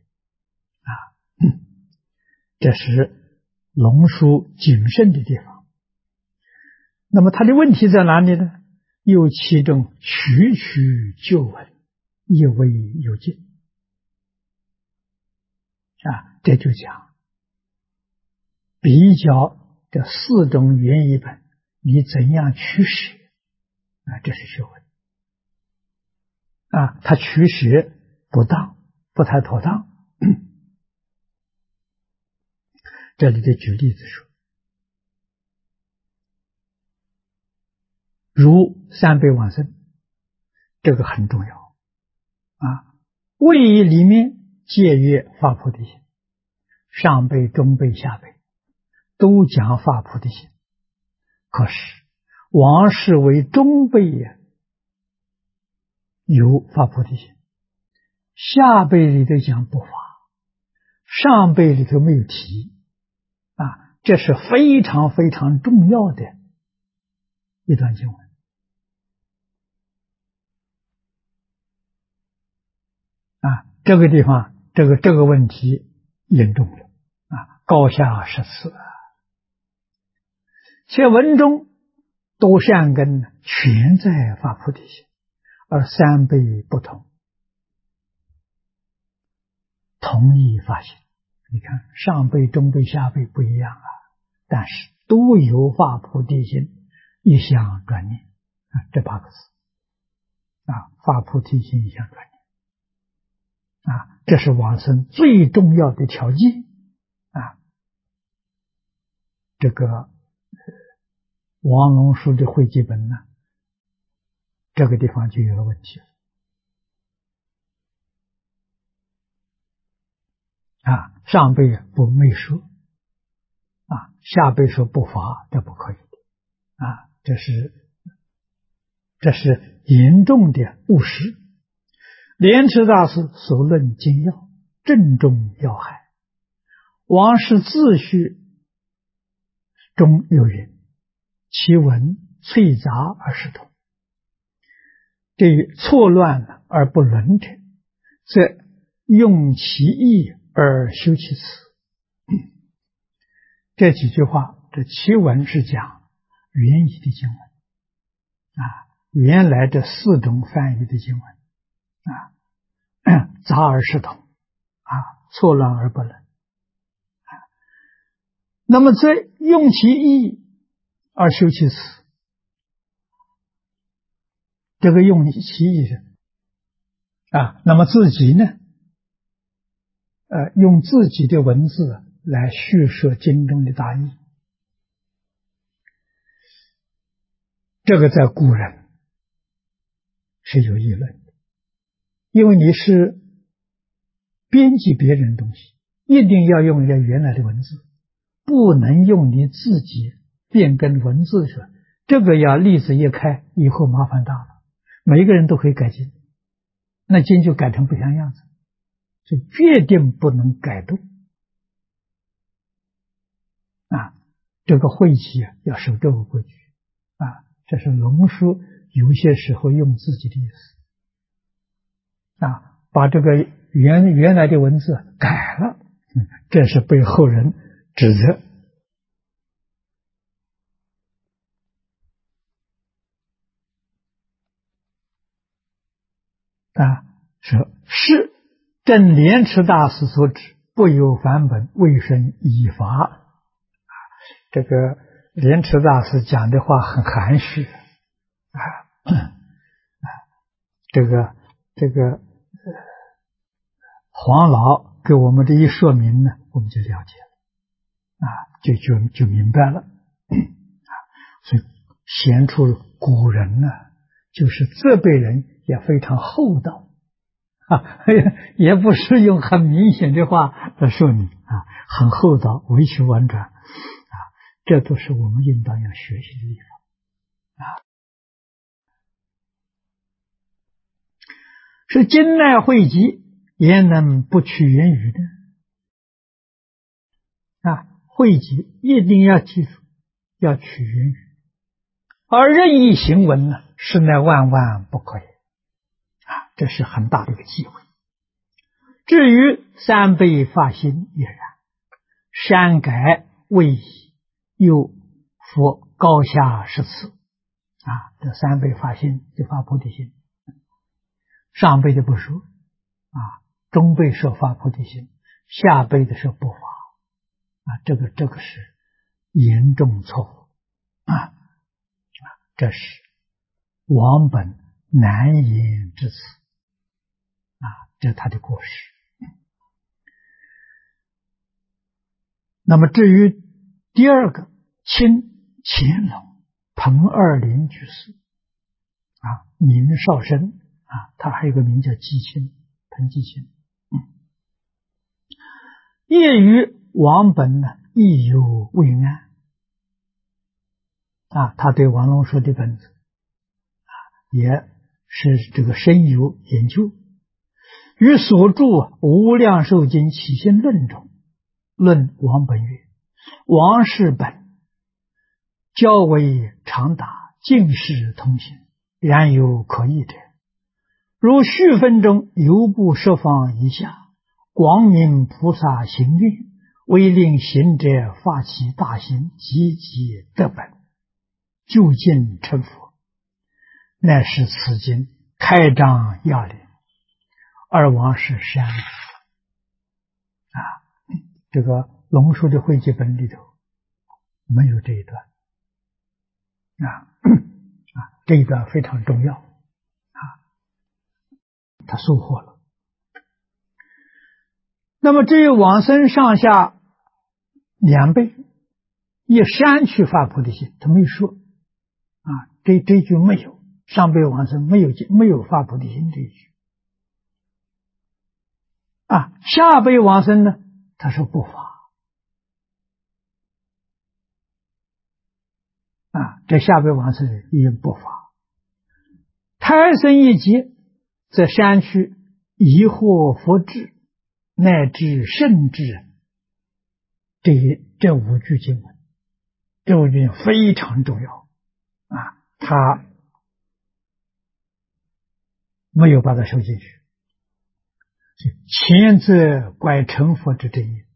这是龙书谨慎的地方。那么他的问题在哪里呢？又其中曲曲旧闻，亦未有尽。这就讲比较这4种原译本，你怎样取舍，这是学问。他取舍不当，不太妥当。这里的举例子说，如三辈往生，这个很重要。位移里面皆曰发菩提心，上辈、中辈、下辈都讲发菩提心，可是往世为中辈有发菩提心，下辈里头讲不发，上辈里头没有提。这是非常非常重要的一段经文。这个地方这个问题严重了，高下十次。且文中多善根全在发菩提心，而三辈不同，同一发心。你看上辈、中辈、下辈不一样但是都有发菩提心，一向专念这8个字发菩提心，一向专念这是往生最重要的条件这个王龙书的汇集本呢，这个地方就有了问题了上辈没说下辈说不罚，这不可以这是严重的误失。莲池大师所论精要，正中要害。王氏自序中有云：其文脆杂而失统，对于错乱而不伦者，则用其义而修其辞。这几句话，这其文是讲原译的经文原来这4种翻译的经文杂而失统错乱而不伦那么这用其义而修其辞，这个用其义是那么自己呢用自己的文字来叙述经中的大意，这个在古人是有议论的，因为你是编辑别人的东西，一定要用人家原来的文字，不能用你自己变更文字说，这个要例子一开，以后麻烦大了，每一个人都可以改经，那经就改成不像样子，所以决定不能改动这个会集要守这个规矩这是龙书有些时候用自己的意思把这个原来的文字改了，这是被后人指责说是正莲池大师所指，不有梵本，未生以法这个莲池大师讲的话很含蓄这个黄老给我们这一说明呢，我们就了解了就明白了所以显出古人呢就是责备人也非常厚道也不是用很明显的话来说你很厚道，委曲婉转这都是我们应当要学习的地方是今乃汇集，焉能不取言语呢？汇集一定要记住，要取言语，而任意行文呢，实乃万万不可以这是很大的一个忌讳。至于三倍法心也然，删改未已，又复高下十次这三倍法心就发菩提心，上辈的不说中辈说发菩提心，下辈的说不发这个是严重错误这是王本难言之词这是他的过失。那么至于第二个清乾隆彭二林居士名绍生他还有个名叫季清，彭季清业于王本呢亦有未安他对王龙说的本子也是这个深有研究，于所著《无量寿经起心论》中论王本曰：王是本较为长达，尽是通行，然有可议者，如续分中犹不设放一下，光明菩萨行运，为令行者发起大行，积极得本，就近成佛，乃是此经开张要领，二王是山这个龙树的汇集本里头没有这一段这一段非常重要他收获了。那么至于往生上下两辈以删去发菩提心，他没说这句没有，上辈往生没有发菩提心这一句下辈往生呢，他说不发这下辈往生也不发。胎生一劫，则删去疑惑佛智乃至圣智这五句经文，这五句非常重要他没有把它收进去。前则拐成佛之正业，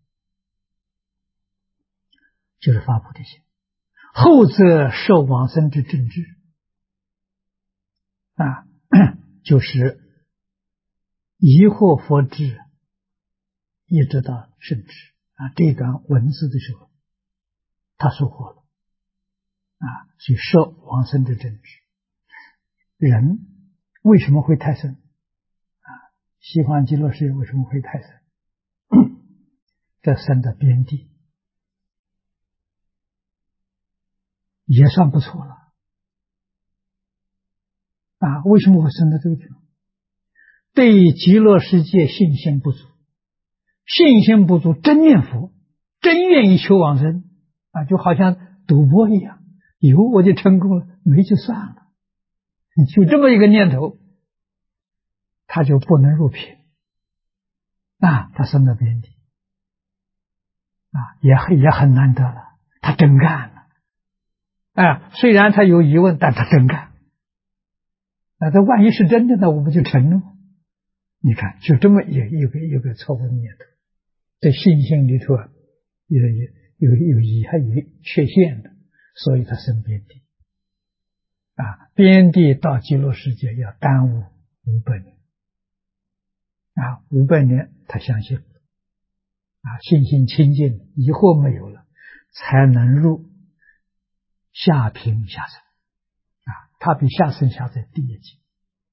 就是发菩提心；后则受往生之正智就是疑惑佛智一直到圣智这段文字的时候他收获了所以受往生之正智。人为什么会胎生西方极乐世界为什么会胎生这生的边地也算不错了为什么会生到这个地方？对极乐世界信心不足，信心不足真念佛，真愿意求往生就好像赌博一样，有我就成功了，没就算了，你就这么一个念头他就不能入品他生到边地也很难得了，他真干了虽然他有疑问，但他真干这万一是真的呢，我不就成了吗？你看就这么有个错误的念头，在信心里头有遗憾有缺陷的，所以他生边地边地到极乐世界要耽误500年500年他相信信心清净，疑惑没有了，才能入下品下生他比下生下在第一级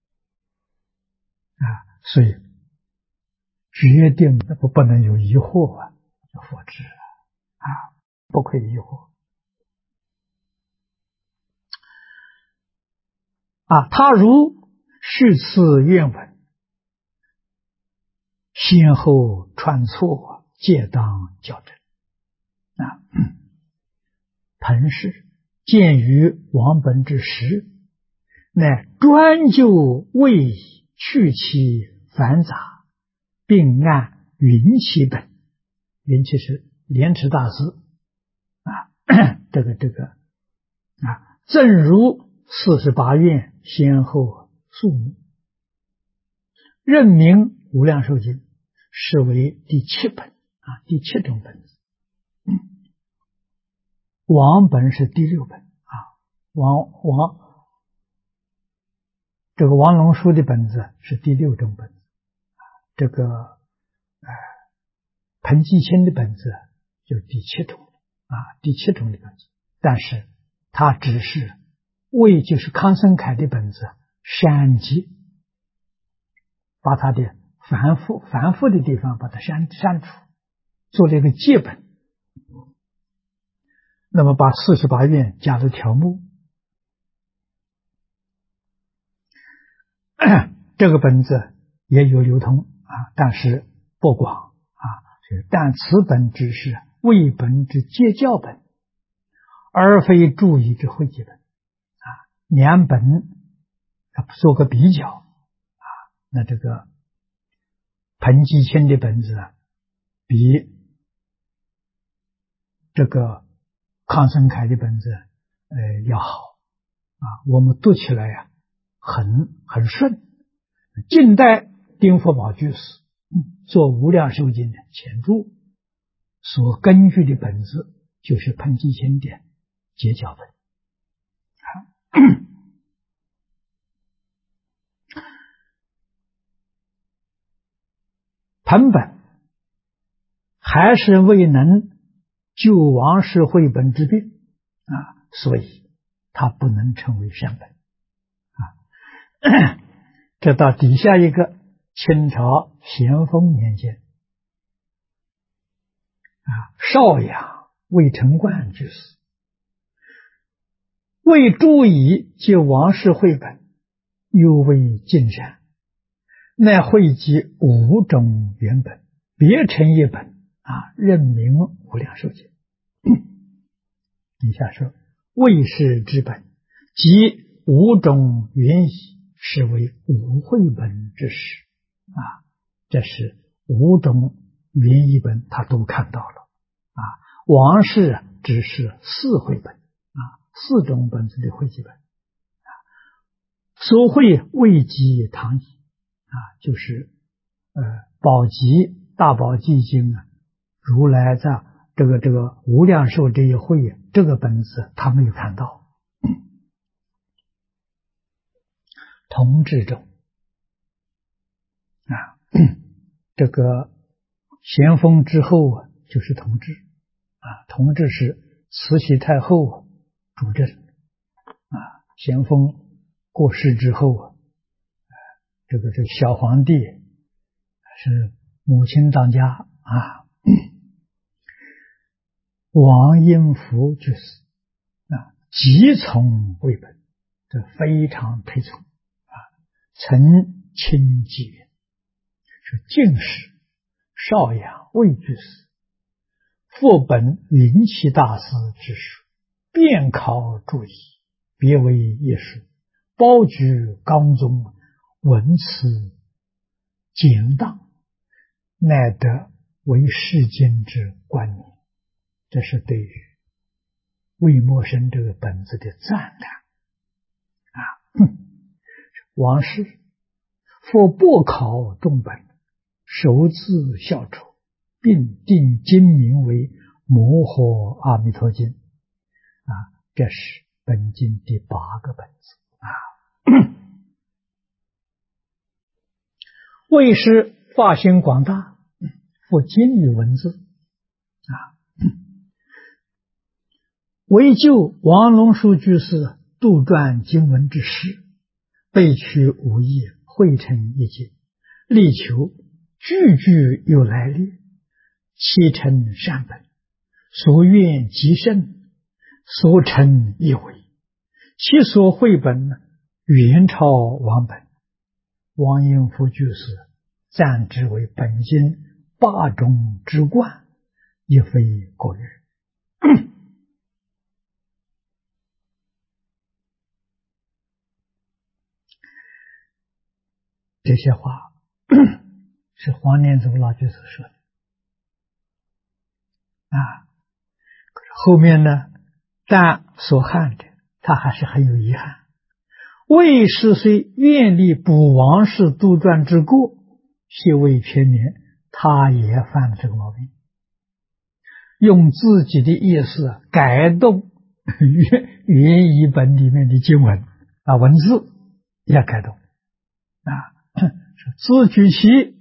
所以决定不能有疑惑佛智不可以疑惑。 他如续此原文，先后传错，皆当校正。彭氏鉴于王本之实，乃专就为去其繁杂，并按云起本。云起是莲池大师正如48愿先后肃穆，任明无量寿经是为第7本第7种本子。王本是第6本这个王龙书的本子是第6种本子，这个彭继清的本子就第7种第7种的本子，但是他只是为就是康生凯的本子删辑，把他的繁复的地方把它删除，做了一个借本，那么把48愿加了条目。这个本子也有流通但是不广但此本只是为本之接教本，而非注意之汇集本两本做个比较那这个彭继清的本子比这个康生凯的本子要好我们读起来很顺。近代丁福宝居士做无量寿经的前注所根据的本子就是彭继清的结教本彭本还是未能救王氏绘本之病所以它不能成为善本这到底下一个清朝咸丰年间邵阳魏承冠居士为注以借王氏绘本，又为尽善，乃汇集5种原本，别成一本任名无量寿经。底下说为是之本，即5种原意，是为5绘本之始这是5种原译本他都看到了王氏只是4绘本4种本子的汇集本所绘未及唐译就是宝积大宝积经如来在这个无量寿这一会这个本子他没有看到。同治中这个咸丰之后就是同治同治是慈禧太后主政咸丰过世之后这个小皇帝是母亲当家王英福居士极从绘本，这非常推崇曾亲记云说进士邵阳魏居士复本云栖大师之书，遍考注意，别为一书，包举纲宗，文辞简当，乃得为世间之观念。这是对于魏默生这个本子的赞叹王氏复拨考众本，首字校出，并定经名为摩诃阿弥陀经这是本经第8个本子为师发心广大，复经语文字为救王龙树居士杜撰经文之事，备取5义，汇成一经，力求句句有来历，其成善本，所愿极甚，所成亦为。其所绘本元朝王本，王应福居士赞之为本经八种之冠，亦非过誉。这些话是黄念祖老居士说的啊。可是后面呢，但所憾的，他还是很有遗憾。为师虽愿力补王氏杜撰之过，些未偏绵，他也犯了这个毛病，用自己的意思改动原译本里面的经文啊，文字也改动啊，自取其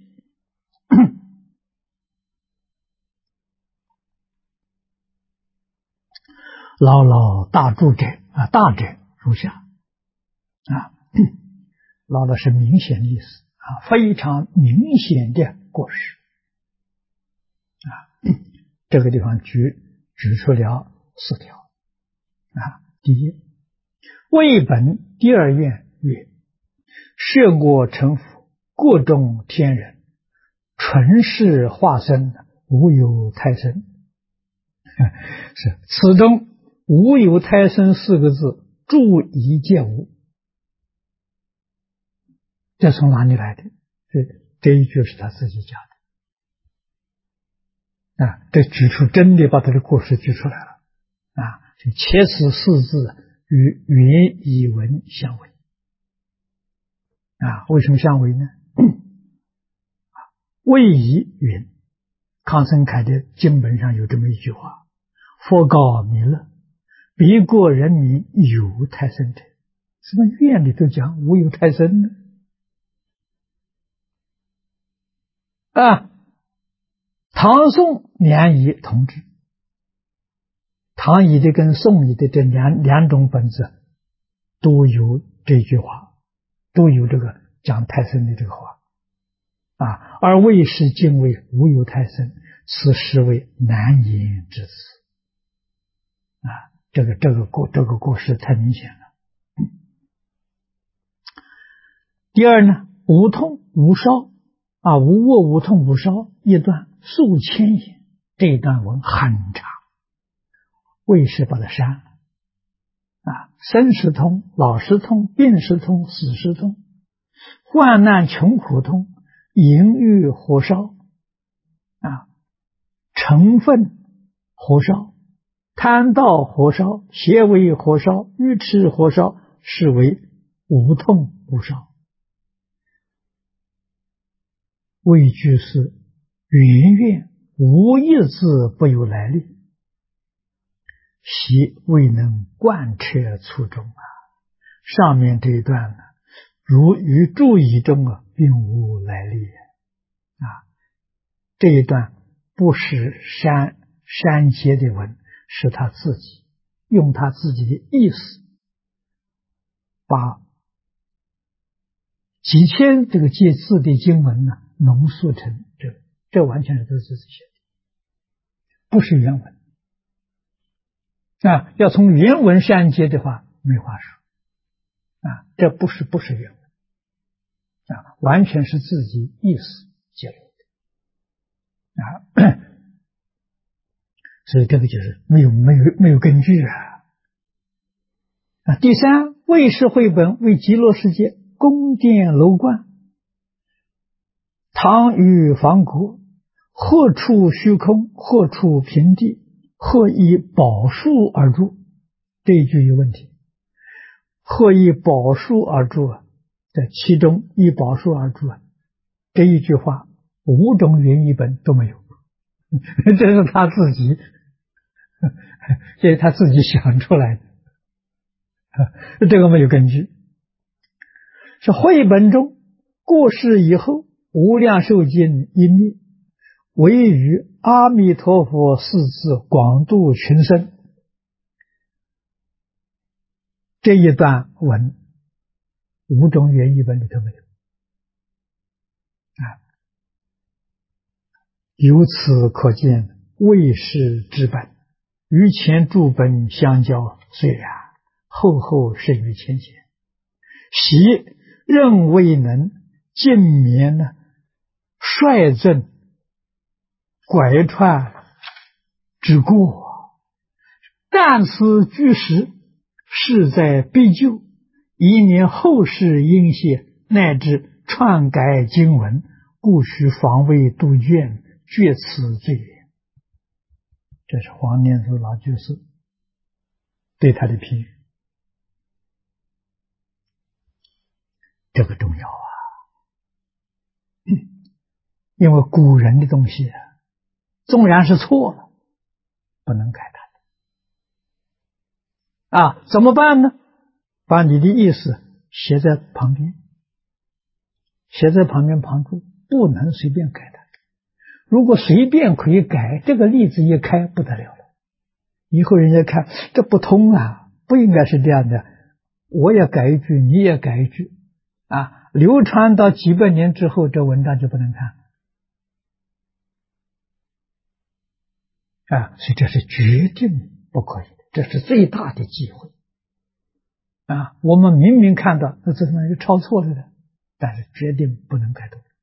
牢牢大著者啊，大者如下啊，牢牢是明显的意思啊，非常明显的过失啊。这个地方举出了4条啊。第一，为本第二愿曰：摄过成佛，过众天人，纯是化身，无有胎生。是此中无有胎生4个字，注一见无。这从哪里来的？这一句是他自己讲的啊，这举出真的把他的过失举出来了啊！这切此4字与原译文相违啊！为什么相违呢？魏仪云，康生凯的经本上有这么一句话：佛告弥勒，彼国人民有胎生者。什么愿里都讲无有胎生呢？啊，唐宋两仪同治，唐仪的跟宋仪的这两种本子都有这句话，都有这个讲胎生的这个话啊。而魏氏敬为无有胎生，此实为难言之词啊。这个过失太明显了。第二呢，无痛无烧啊，无卧无痛无烧，一段数千言，这一段文很长，魏氏把它删了啊。生时通、老时通、病时通、死时通、患难穷苦通、淫欲火烧啊，成分火烧、贪盗火烧、邪为火烧、愚痴火烧，是为无痛无烧。魏居士原愿无一字不有来历，其未能贯彻初衷啊。上面这一段呢，如于注译中啊，并无来历啊。这一段不是删节的文，是他自己用他自己的意思，把几千这个节字的经文呢，浓缩成这完全是他自己写的，不是原文啊。要从原文删节的话，没话说啊，这不是原文啊，完全是自己意思揭露的啊。所以这个就是没有根据啊。第三，魏氏绘本为极乐世界宫殿楼观，堂宇房阁，何处虚空，何处平地，何以宝树而住？这一句有问题。何以宝树而住啊？在其中以宝树而住啊，这一句话5种原译本都没有，这是他自己，这是他自己想出来的，这个没有根据。是绘本中过世以后，无量寿经一灭，唯于阿弥陀佛4字广度群生，这一段文5种原译本里头没有啊。由此可见，魏氏之本与前诸本相交，虽然厚厚甚于千钱， 昔仍未能尽免呢，率正拐串之过，但此居时，势在必就，以免后世应谢，乃至篡改经文，故须防卫杜鹃，绝此罪也。这是黄念祖老居士对他的批语，这个重要啊！因为古人的东西纵然是错了，不能改它的怎么办呢？把你的意思写在旁边，写在旁边旁注，不能随便改它。如果随便可以改，这个例子一开不得了了，以后人家看这不通啊，不应该是这样的，我也改一句，你也改一句流传到几百年之后，这文章就不能看所以这是决定不可以的，这是最大的忌讳我们明明看到这怎么就抄错了的，但是决定不能改动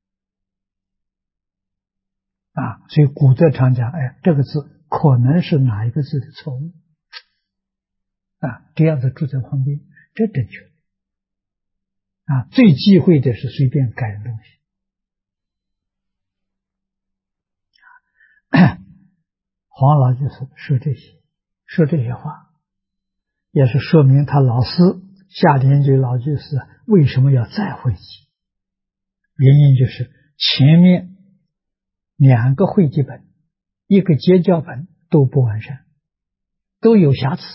所以古德常讲，这个字可能是哪一个字的错误这样子注在旁边，这正确最忌讳的是随便改的东西。黄老就是说这些话，也是说明他老师夏田居老居士为什么要再汇集，原因就是前面2个汇集本，一个结教本都不完善，都有瑕疵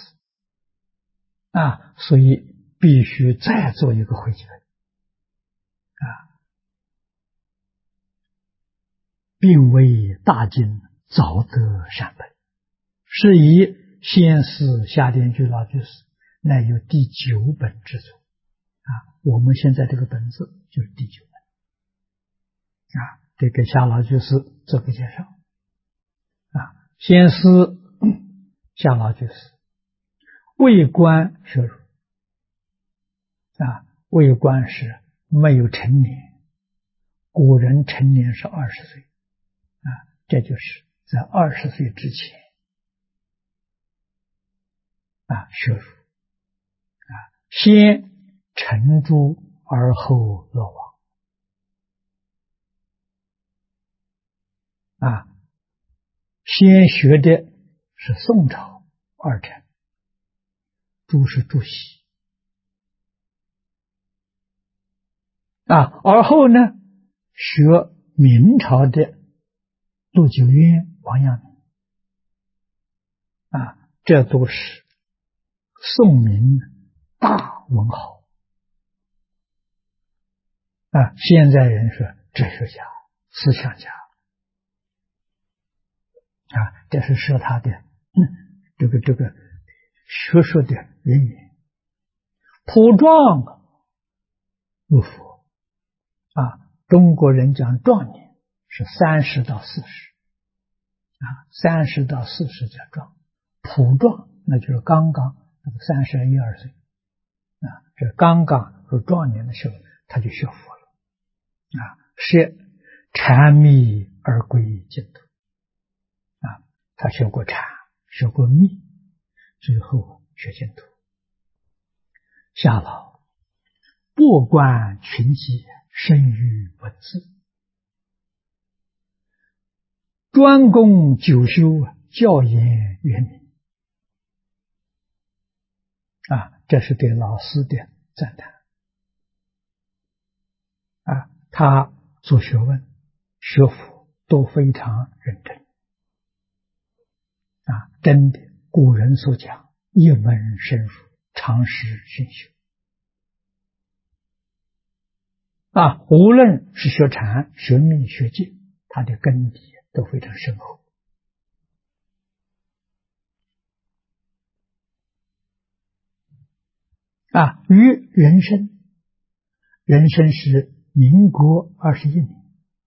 所以必须再做一个汇集本并为大经早得善本，是以先师夏田居老居士乃有第9本之作我们现在这个本子就是第9本这给夏老居士做个介绍先师夏老居士为官学儒为官是没有成年，古人成年是20岁这就是在20岁之前学儒先成诸而后落网先学的是宋朝2程，朱是朱熹而后呢学明朝的陆九渊、王阳明这都是宋明大文豪现在人说哲学家、思想家这是说他的这个学说的渊源。普壮入佛中国人讲壮年是30到4030到40叫壮，普壮那就是刚刚31、2岁这刚刚入壮年的时候他就学佛了是禅密而归净土他学过禅，学过密，最后学净土。夏老博观群集，深于文字，专攻九修，教研圆明这是对老师的赞叹他做学问学佛都非常认真真的古人所讲一门深入，常识熏修无论是学禅、学密、学戒，他的根底都非常深厚于人生是民国21年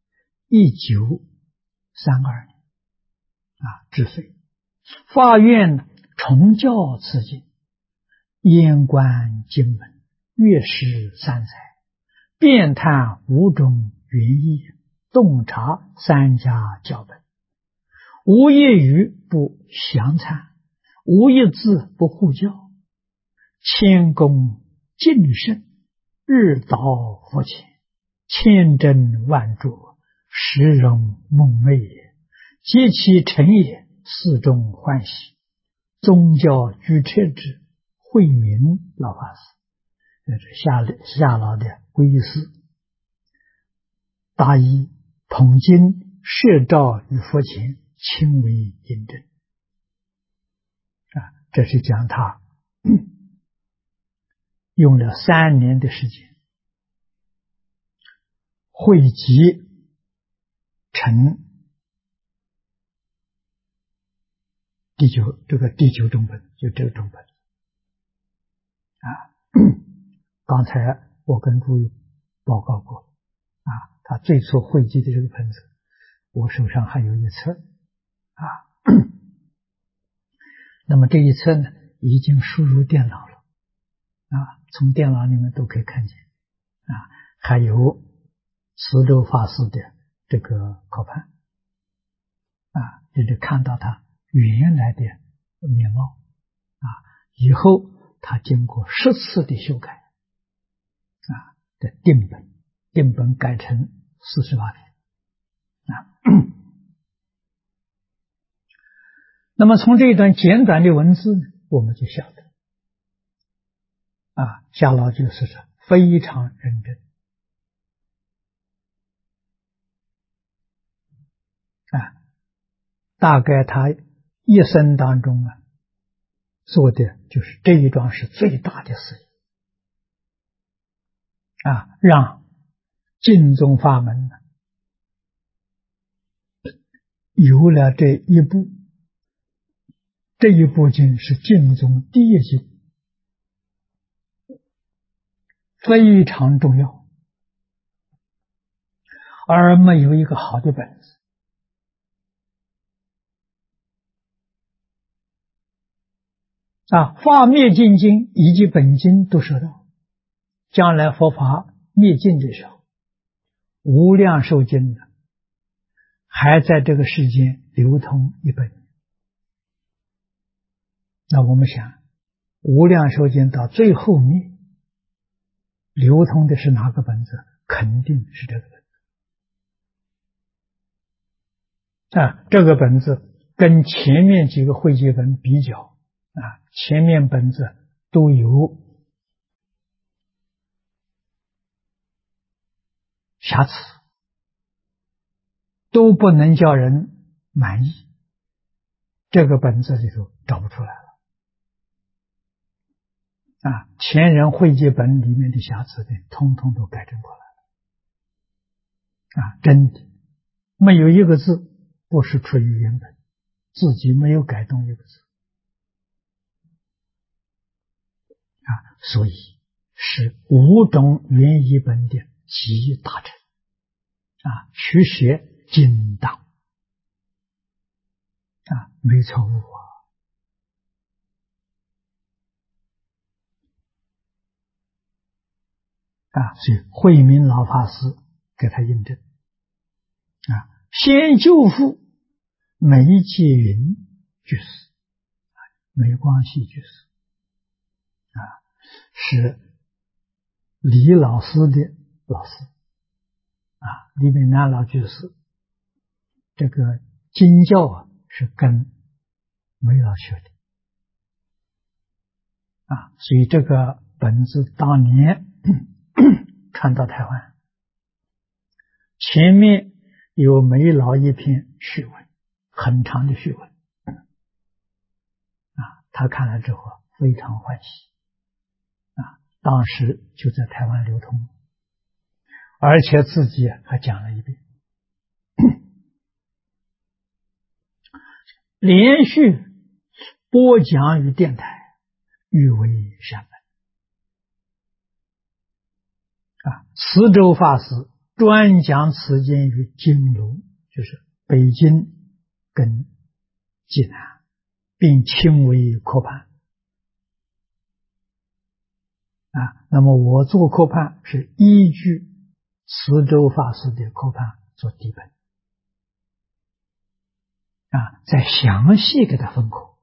1932年之岁，发愿重教此经，燕观经文， 阅识三才，遍探五种原意，洞察三家教本，无一语不详参，无一字不护教，谦恭敬慎，日蹈佛前，千真万作，实容梦寐也，及其成也，寺中欢喜，宗教居彻之，惠民老法师，这是夏老的皈依师。大一捧经摄照于佛前，亲为印证。这是讲他用了3年的时间汇集成第九种本，就这个种本刚才我跟诸位报告过他最初汇集的这个本子，我手上还有一册那么这一册呢，已经输入电脑了从电脑里面都可以看见还有慈州法师的这个考判就是看到他原来的面貌以后他经过10次的修改的定本改成48篇那么从这一段简短的文字呢，我们就晓得夏老就是非常认真大概他一生当中做的就是这一桩是最大的事业让净宗法门有了这一部经是净宗第一经，非常重要，而没有一个好的本子化灭尽经以及本经都说到，将来佛法灭尽的时候，无量寿经还在这个世间流通一本。那我们想，无量寿经到最后面流通的是哪个本子？肯定是这个本子这个本子跟前面几个汇集本比较前面本子都有瑕疵，都不能叫人满意，这个本子里头找不出来了前人汇集本里面的瑕疵呢，通通都改正过来了真的没有一个字不是出于原本，自己没有改动一个字所以是5种原译本的集大成取写精当没错误所以慧明老法师给他印证先救父梅介云居士梅光系居士是李老师的老师李炳南老居士这个经教是跟梅老学的所以这个本子当年传到台湾，前面有梅老一篇序文，很长的序文他看了之后非常欢喜当时就在台湾流通，而且自己还讲了一遍连续播讲于电台，誉为善本慈州法师专讲此经于金楼，就是北京跟济南，并亲为扩版那么我做科判是依据慈州法师的科判做底本，再详细给它分科，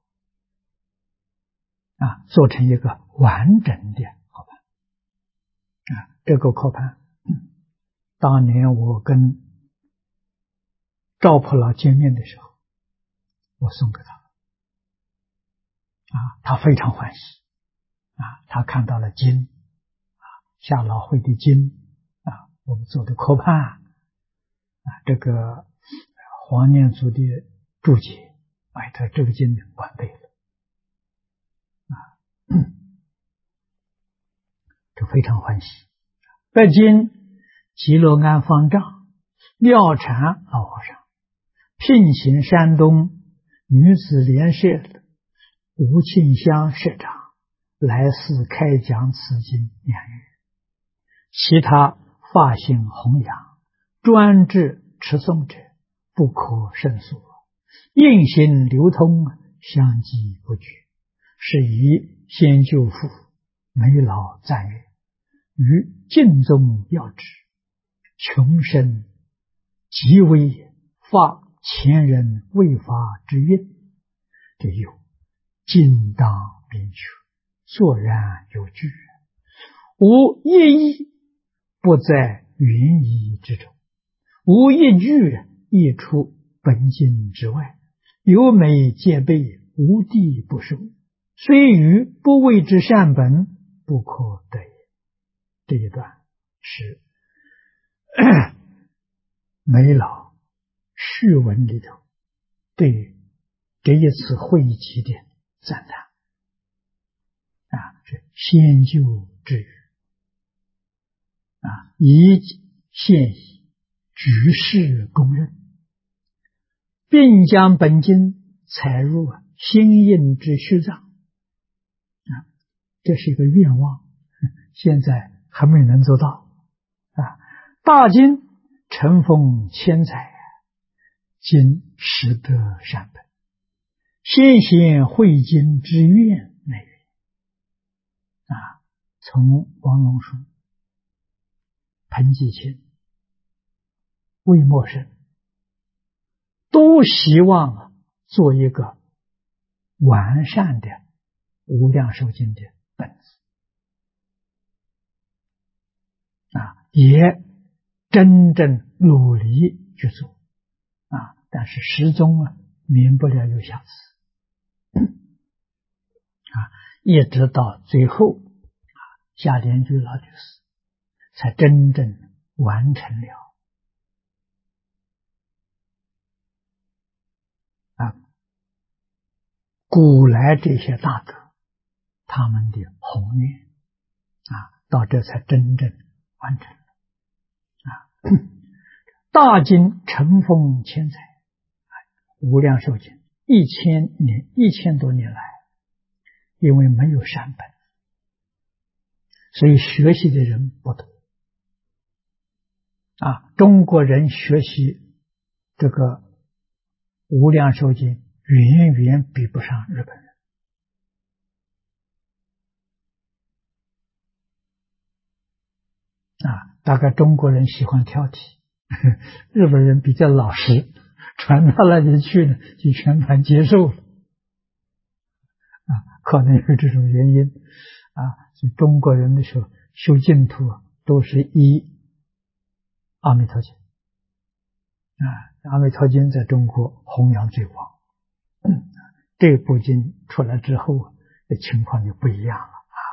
做成一个完整的科判。这个科判，当年我跟赵普老见面的时候，我送给他，他非常欢喜，他看到了经，夏老会的经，我们做的科判，这个黄念祖的注解，他这个经完备了，就非常欢喜。北京极乐庵方丈妙禅老和尚聘请山东女子联社吴庆香社长来寺开讲此经2月，其他发心弘扬，专制持诵者不可胜数，印行流通，相继不绝，是以先救父梅老赞曰：于净宗要旨，穷生极为发前人未发之运，这有尽当明确，肃然有据，无一义不在原意之中，无一句溢出本经之外，有美戒备，无地不受，虽于不为之善本，不可得也。这一段是梅老序文里头对这一次会议集的赞叹，是先救之语，以现以举世公认，并将本经采入心印之虚藏，这是一个愿望，现在还没能做到。大经承奉千载，今实得善本，先贤会经之愿内云。从王龙书、彭继清、魏默生都希望做一个完善的无量寿经的本子，也真正努力去做，但是始终免不了有瑕疵，一直到最后，夏莲居老居士才真正完成了古来这些大德他们的宏愿，到这才真正完成了。大经承奉千载，无量寿经1000多年来，因为没有善本，所以学习的人不多。中国人学习这个无量寿经远远比不上日本人。大概中国人喜欢挑剔，日本人比较老实，传到那里去呢，就全盘接受了。可能有这种原因所以中国人的时候修净土都是依阿弥陀经，阿弥陀经在中国弘扬最广，这部经出来之后，情况就不一样了。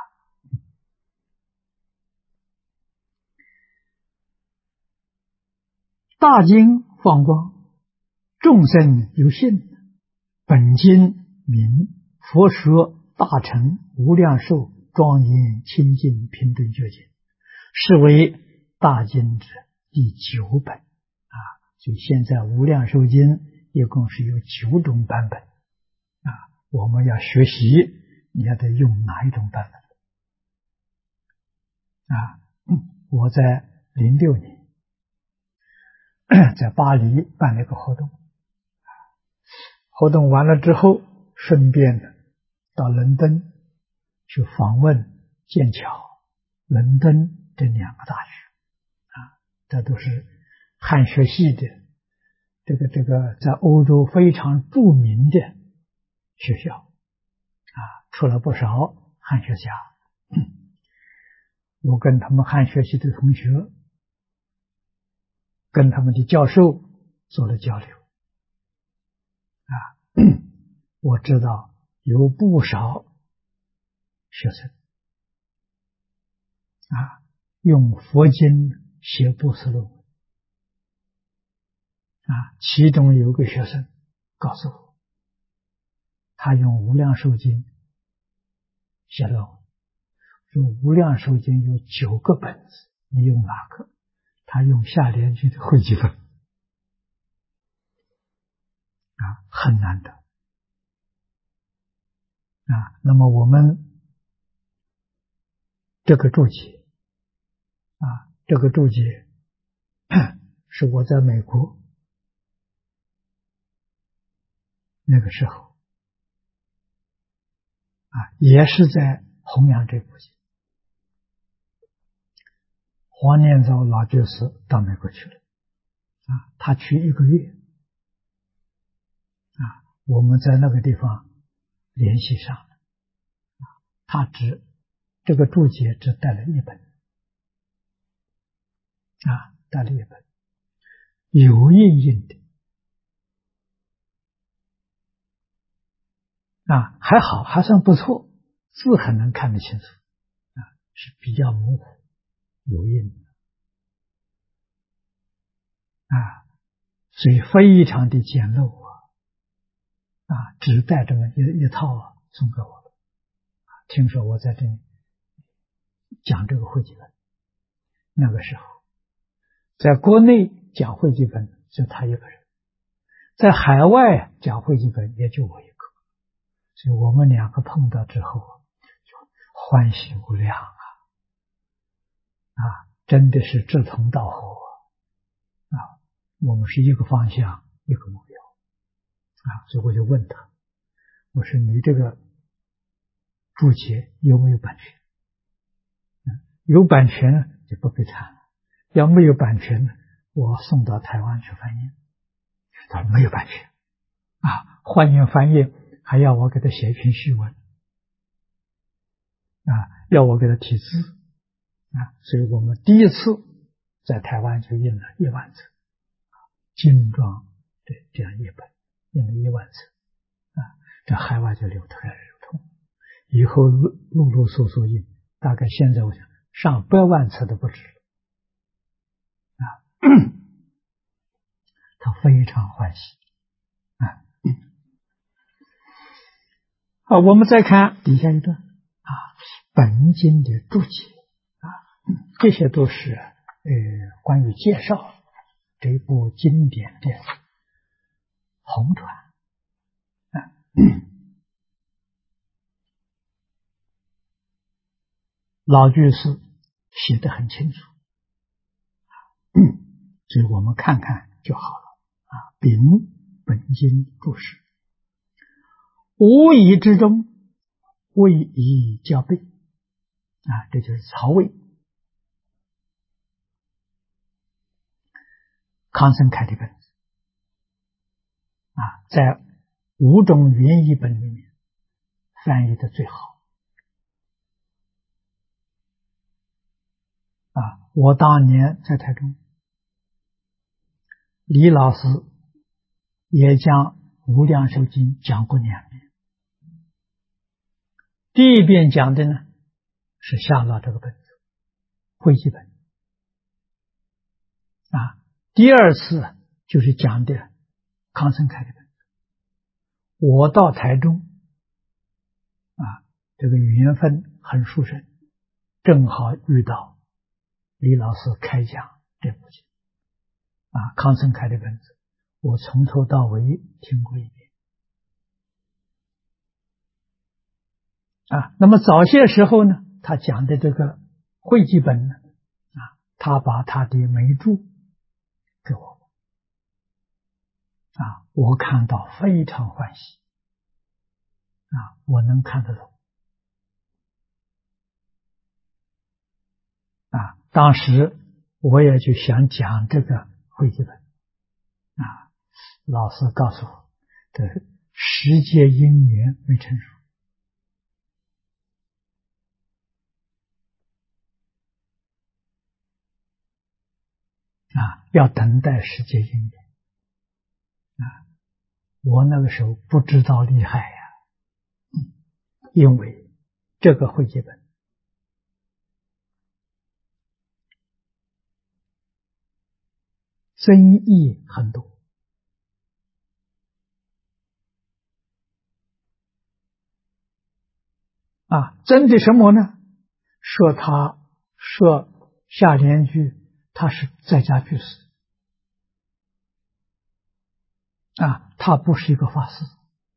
大经放光，众生有信，本经名佛说大乘无量寿庄严清净平等觉经，是为大经之第9本所以现在无量寿经一共是有9种版本我们要学习，你要得用哪一种版本我在06年在巴黎办了一个活动，活动完了之后，顺便到伦敦去访问剑桥伦敦这2个大学啊，这都是汉学系的，这个在欧洲非常著名的学校啊，出了不少汉学家。我跟他们汉学系的同学，跟他们的教授做了交流啊，我知道有不少学生啊用佛经写博士论文啊，其中有个学生告诉我，他用《无量寿经》写论文，说《无量寿经》有9个本子，你用哪个？他用下联句的汇集本啊，很难得啊。那么我们这个注解啊，这个注解是我在美国那个时候啊，也是在弘扬这部经。黄念祖老居士到美国去了啊，他去1个月啊，我们在那个地方联系上了啊，他这个注解只带了1本啊，带了1本，有印的啊，还好，还算不错，字很能看得清楚啊，是比较模糊，有印的啊，所以非常的简陋啊，只带这么一套送给我了。听说我在这里讲这个汇集本，那个时候在国内讲汇集本就他一个人，在海外讲汇集本也就我一个，所以我们2个碰到之后就欢喜无量啊，真的是志同道合啊，我们是一个方向一个目标啊，所以我就问他，我说你这个注解有没有版权？有版权呢就不必谈了，要没有版权呢，我送到台湾去翻译。他说没有版权啊，欢迎翻译，还要我给他写一篇序文啊，要我给他题字啊，所以我们第一次在台湾就印了1万册精装的这样一本，印了1万册啊，在海外就流通，以后陆陆续续印，大概现在我想上100万册都不止啊，他非常欢喜啊。好，我们再看底下一段啊，本经的注解啊，这些都是关于介绍这一部经典的红传啊。老居士写得很清楚，所以我们看看就好了啊。丙本经注释，无疑之中，谓以教备啊，这就是曹魏康生开的本子啊，在5种原译本里面翻译的最好啊。我当年在台中，李老师也将《无量寿经》讲过2遍。第一遍讲的呢是下拉这个本子汇集本啊，第2次就是讲的康生开的本子。我到台中啊，这个缘分很殊胜，正好遇到李老师开讲这部经啊，康生开的本子，我从头到尾听过1遍啊。那么早些时候呢，他讲的这个汇集本呢啊，他把他的眉注给我啊，我看到非常欢喜啊，我能看得懂当时我也就想讲这个会集本啊，老师告诉我，这时节因缘没成熟啊，要等待时节因缘啊。我那个时候不知道厉害呀，因为这个会集本争议很多啊，争的什么呢？说下联句他是在家居士啊，他不是一个法师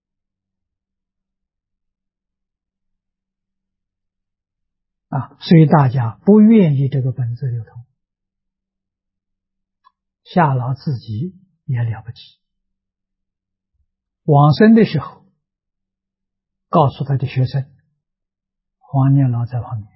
啊，所以大家不愿意这个本子流通。夏老自己也了不起，往生的时候告诉他的学生，黄念老在旁边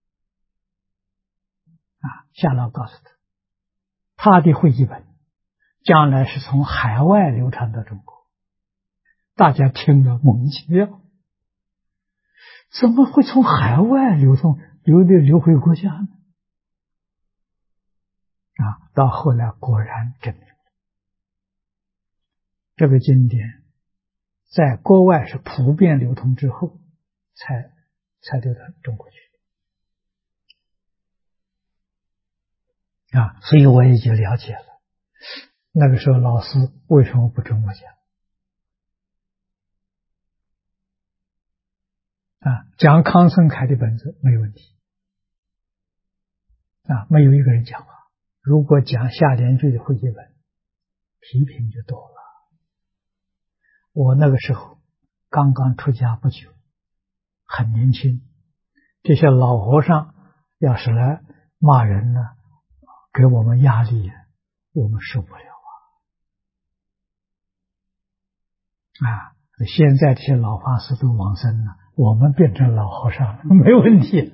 啊，夏老告诉他的会集本将来是从海外流传到中国。大家听了猛其妙，怎么会从海外流回国家呢？啊，到后来果然证明这个经典在国外是普遍流通之后才流到中国去啊，所以我也就了解了那个时候老师为什么不跟我讲啊？讲康生凯的本子没问题啊，没有一个人讲话。如果讲夏联句的会集本，批评就多了。我那个时候刚刚出家不久，很年轻，这些老和尚要是来骂人呢，给我们压力，我们受不了啊！现在这些老法师都往生了，我们变成老和尚了，没问题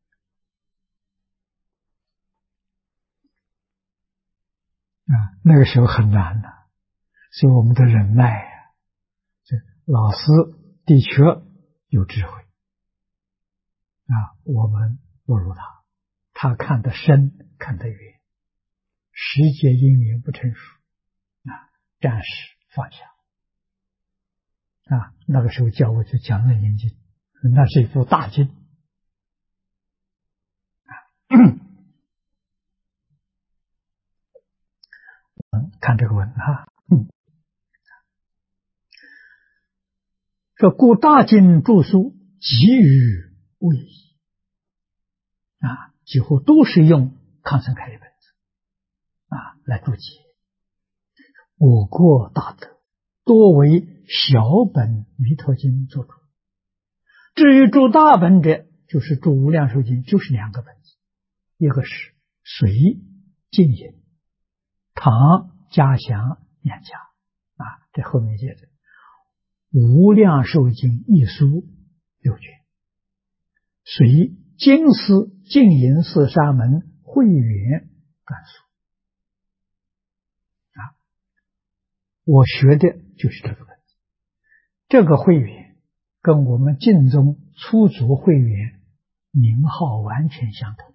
啊！那个时候很难的，所以我们的忍耐呀，这老师的确有智慧啊，我们不如他，他看得深，看得远，时节因缘不成熟啊，暂时放下啊。那个时候叫我去讲《楞严经》，那是一部大经看这个文哈，说故大经著书给予为义啊，几乎都是用康生凯的本子啊来注解。我国大德多为小本弥陀经做主，至于注大本者，就是注无量寿经，就是两个本子，一个是隋净隐，唐嘉祥两家啊，这后面接着无量寿经一书6卷，随经师净隐寺沙门慧远转述啊，我学的就是这个本子。这个慧远跟我们净宗初祖慧远名号完全相同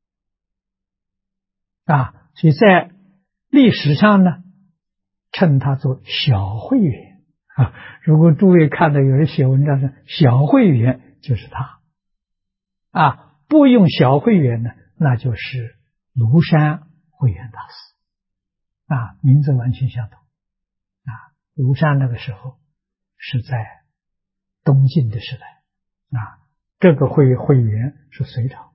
啊，所以在历史上呢，称他做小慧远啊。如果诸位看到有人写文章说小慧远，就是他啊，不用小慧远呢，那就是庐山慧远大师啊，名字完全相同啊。庐山那个时候是在东晋的时代啊，这个慧远是隋朝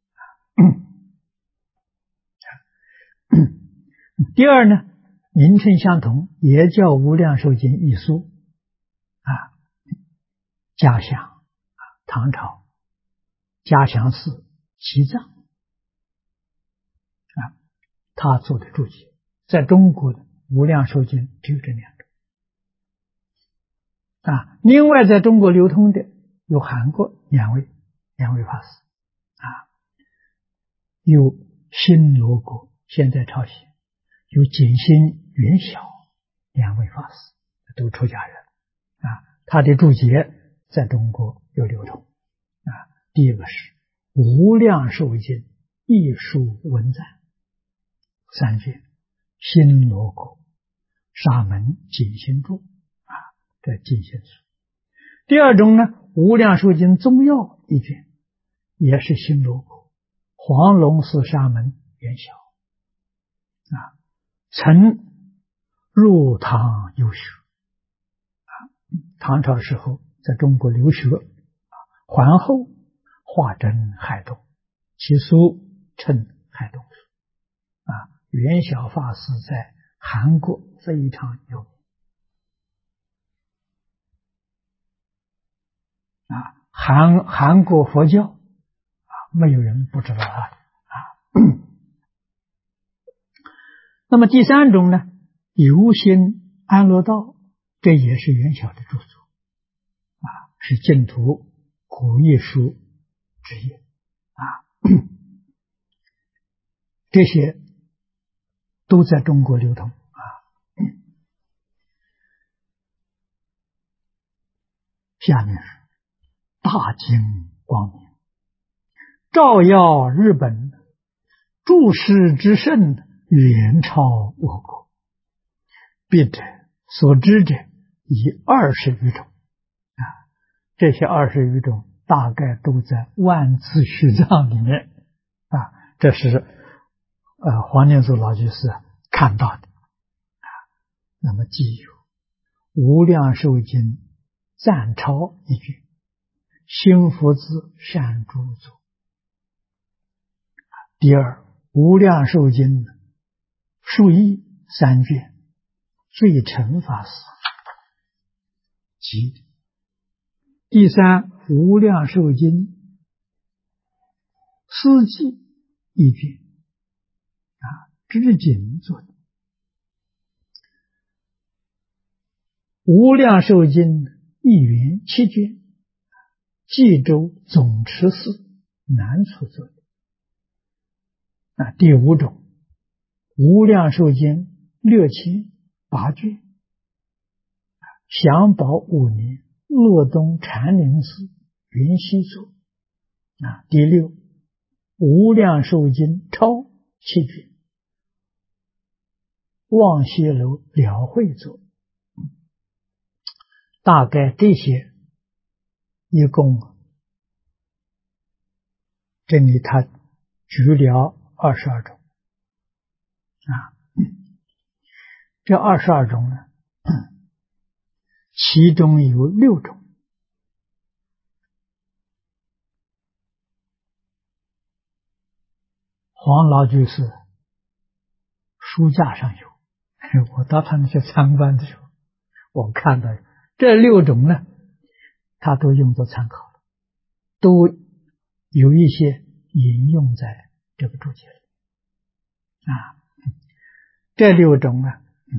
第二呢，名称相同，也叫无量寿经一书啊，嘉祥唐朝嘉祥寺齐藏啊，他做的注解，在中国的无量寿经只有这两个啊。另外在中国流通的有韩国两位法师啊，有新罗国，现在朝鲜有景新、元晓两位法师，都出家人啊。他的注解在中国有流通啊。第一个是无量寿经艺术文赞3卷，新罗国沙门景新注啊，这景新书。第二种呢，无量寿经宗要1卷，也是新罗国黄龙寺沙门元晓啊，曾入唐游学啊，唐朝时候在中国留学啊，还后化真海东，其书称海东书啊。元晓法师在韩国非常有名啊，韩国佛教啊，没有人不知道他啊。那么第三种呢，游心安乐道，这也是元晓的著作啊，是净土古义书之一啊。这些都在中国流通啊。下面是大经光明，照耀日本，注释之甚，远超我国。笔者所知者已20余种啊，这些20余种大概都在万字序藏里面啊，这是黄念祖老居士看到的啊。那么既有无量寿经赞抄1卷，新佛子善著作。第二，无量寿经述义3卷，最澄法师集的。第三，无量寿经思记1卷啊，知景做的。无量寿经一元7卷，冀州总持寺南处做的。第五种，无量寿经6008卷，享保5年洛东禅林寺云溪做。第六，无量寿经抄7卷，望西楼了会做。大概这些一共，这里他举了22种啊。这22种呢，其中有6种黄老居士书架上有，我到他们去参观的时候，我看到这6种呢，他都用作参考了，都有一些引用在这个注解里啊。这6种呢，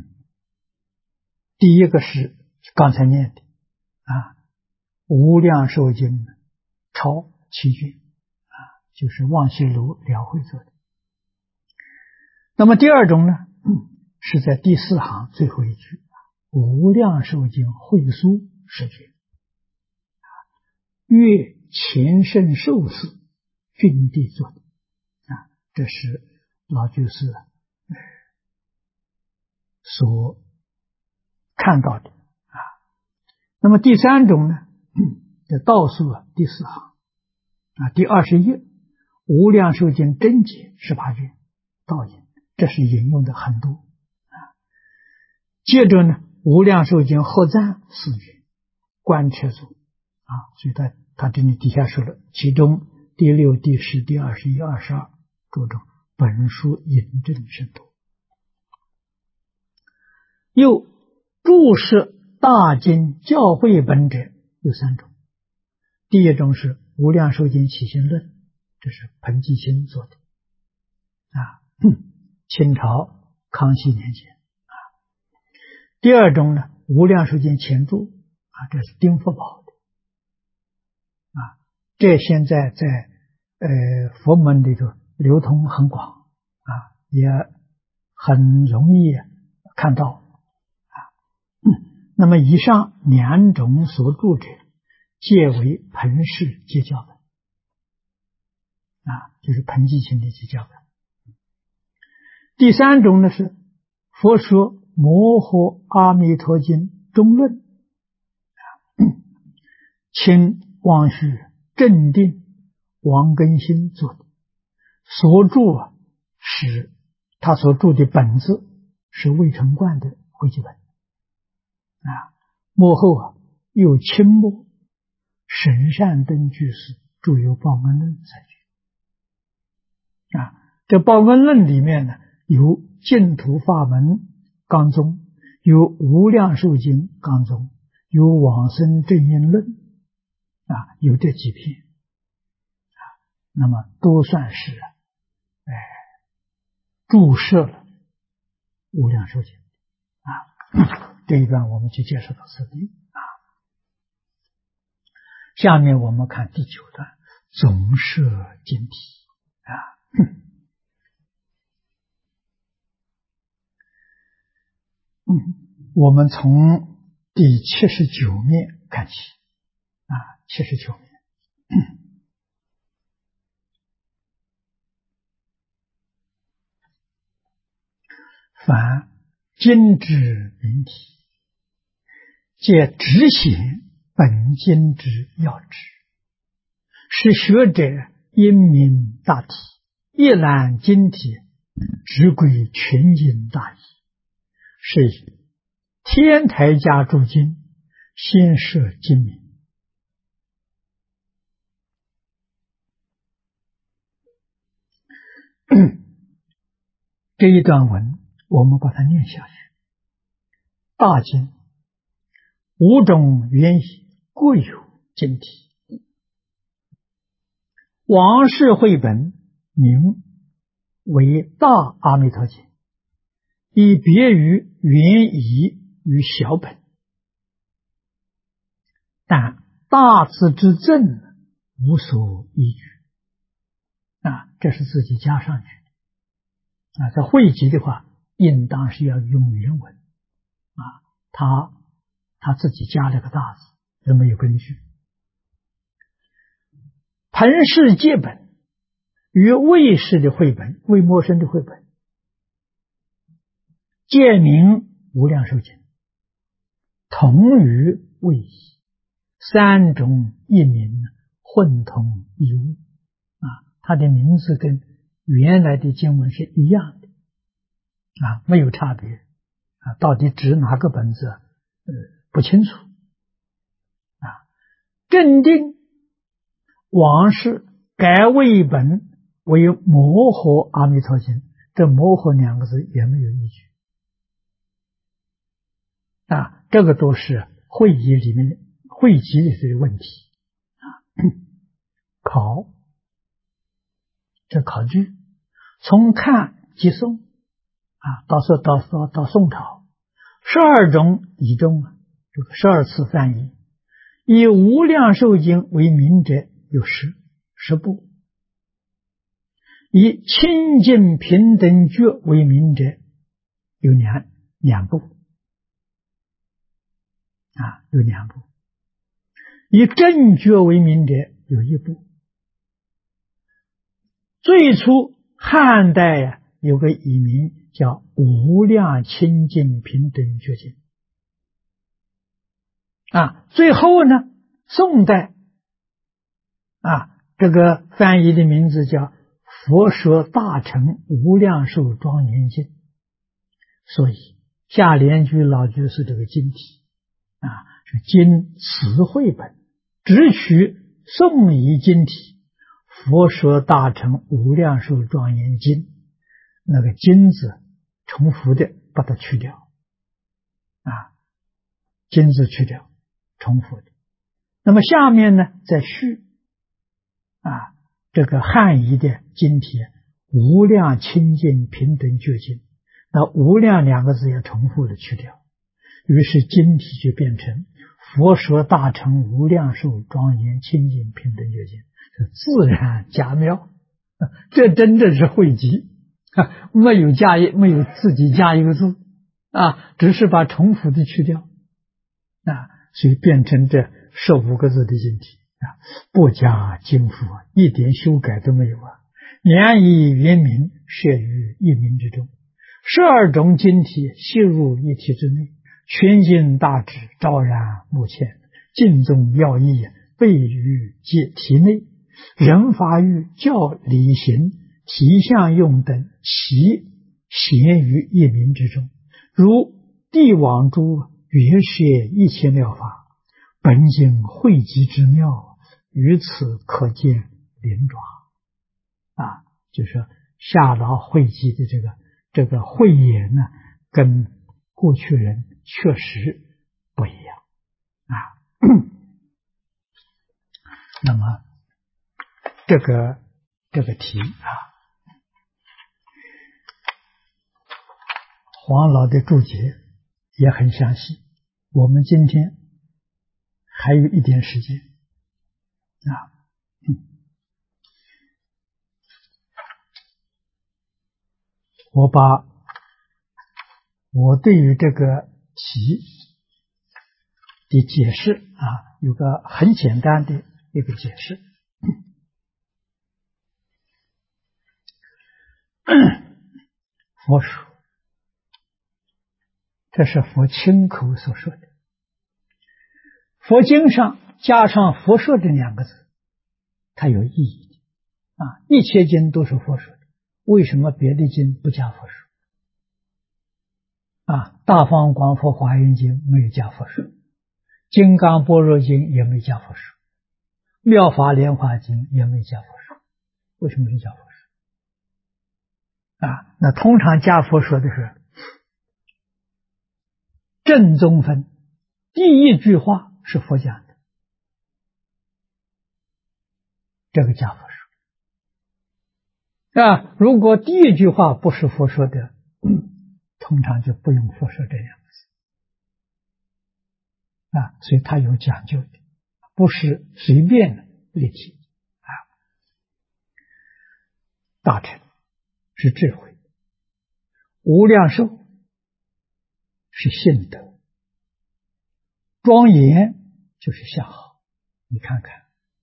第一个是刚才念的啊，无量寿经抄7卷啊，就是望西楼了会做的。那么第二种呢，是在第4行最后一句，无量寿经会疏10卷，阅前圣受寺君地做的啊，这是老居士所看到的啊。那么第三种呢，在倒数第4行啊，第20页，无量寿经真解18卷道引，这是引用的很多啊。接着呢，无量寿经后赞4卷，观切组啊，所以他这里底下说了，其中第6、第10、第21、22注重本书引证深多。又注释大经教会本者有3种，第一种是无量寿经起信论，这是彭继清做的啊，清朝康熙年间啊。第二种呢，无量寿经前注啊，这是丁福宝的啊，这现在在佛门里头流通很广也很容易看到啊。那么以上两种所著者，皆为彭氏结教本啊，就是彭济清的结教本。第三种呢是《佛说摩诃阿弥陀经中论》，清光绪正定王根兴做的，所著是他所著的本子是魏承观的汇集本啊。末后又清末沈善登居士著有《报恩论》三句啊。这《报恩论》里面呢，有净土法门纲宗，有无量寿经纲宗，有往生正因论啊，有这几篇啊，那么都算是注释了无量寿经啊。这一段我们就介绍到此地啊。下面我们看第9段总摄经题啊。我们从第79面看起啊，79面。凡经之名体，皆直显本经之要旨，是学者因明大体，一览经体，直归全经大义。是以天台家注经，先设经名。这一段文我们把它念下去。大经5种原意，各有经体。王氏绘本名为大阿弥陀经，以别于原意与小本，但大字之正无所依据啊，这是自己加上去的啊。在汇集的话，应当是要用原文啊，他自己加了个大字，这没有根据。彭氏戒本与魏氏的绘本，魏默生的绘本，戒名无量寿经，同于魏译，3种译名混同一物啊，它的名字跟原来的经文是一样的啊，没有差别啊，到底指哪个本子不清楚啊。正定王氏改魏本为摩诃阿弥陀经，这摩诃2个字也没有依据啊，这个都是会集里面汇集的这个问题啊。考这考据，从汉及宋啊，到宋朝，12种译中，这个12次翻译，以无量寿经为名者有10部，以清净平等觉为名者有两部啊，有2部，以正觉为名者有1部。最初汉代有个译名叫无量清净平等觉经啊，最后呢，宋代啊，这个翻译的名字叫佛说大乘无量寿庄严经。所以下联居老居士这个经体啊，是经词汇本，只取宋译经体佛说大乘无量寿庄严经，那个经字重复的把它去掉啊，经字去掉，重复的。那么下面呢再续啊，这个汉译的经体无量清净平等觉经，那无量2个字也重复的去掉，于是经体就变成佛说大乘无量寿庄严清净平等觉经，是自然佳妙，这真正是汇集没有自己加一个字只是把重复的去掉所以变成这15个字的经体不加经符，一点修改都没有良以圆明，摄于一明之中，12种经体悉入一体之内，全经大旨昭然目前，尽宗要义备于体内，人法欲教理行体相用等齐显于一明之中，如帝王诸原摄一切妙法，本经汇集之妙，于此可见灵爪就是说夏老汇集的这个慧眼呢，跟过去人确实不一样那么这个题黄老的注解也很详细，我们今天还有一点时间我把我对于这个题的解释有个很简单的一个解释。佛说，这是佛亲口所说的。佛经上加上佛说这2个字，它有意义的一切经都是佛说的，为什么别的经不加佛说大方广佛华严经没有加佛说，金刚般若经也没加佛说，妙法莲华经也没加佛说，为什么是加佛说那通常加佛说的是正宗分，第一句话是佛讲的，这个加佛说如果第一句话不是佛说的通常就不用佛说这2个字所以它有讲究的，不是随便的立体大乘是智慧，无量寿是信德，庄严就是相好。你看看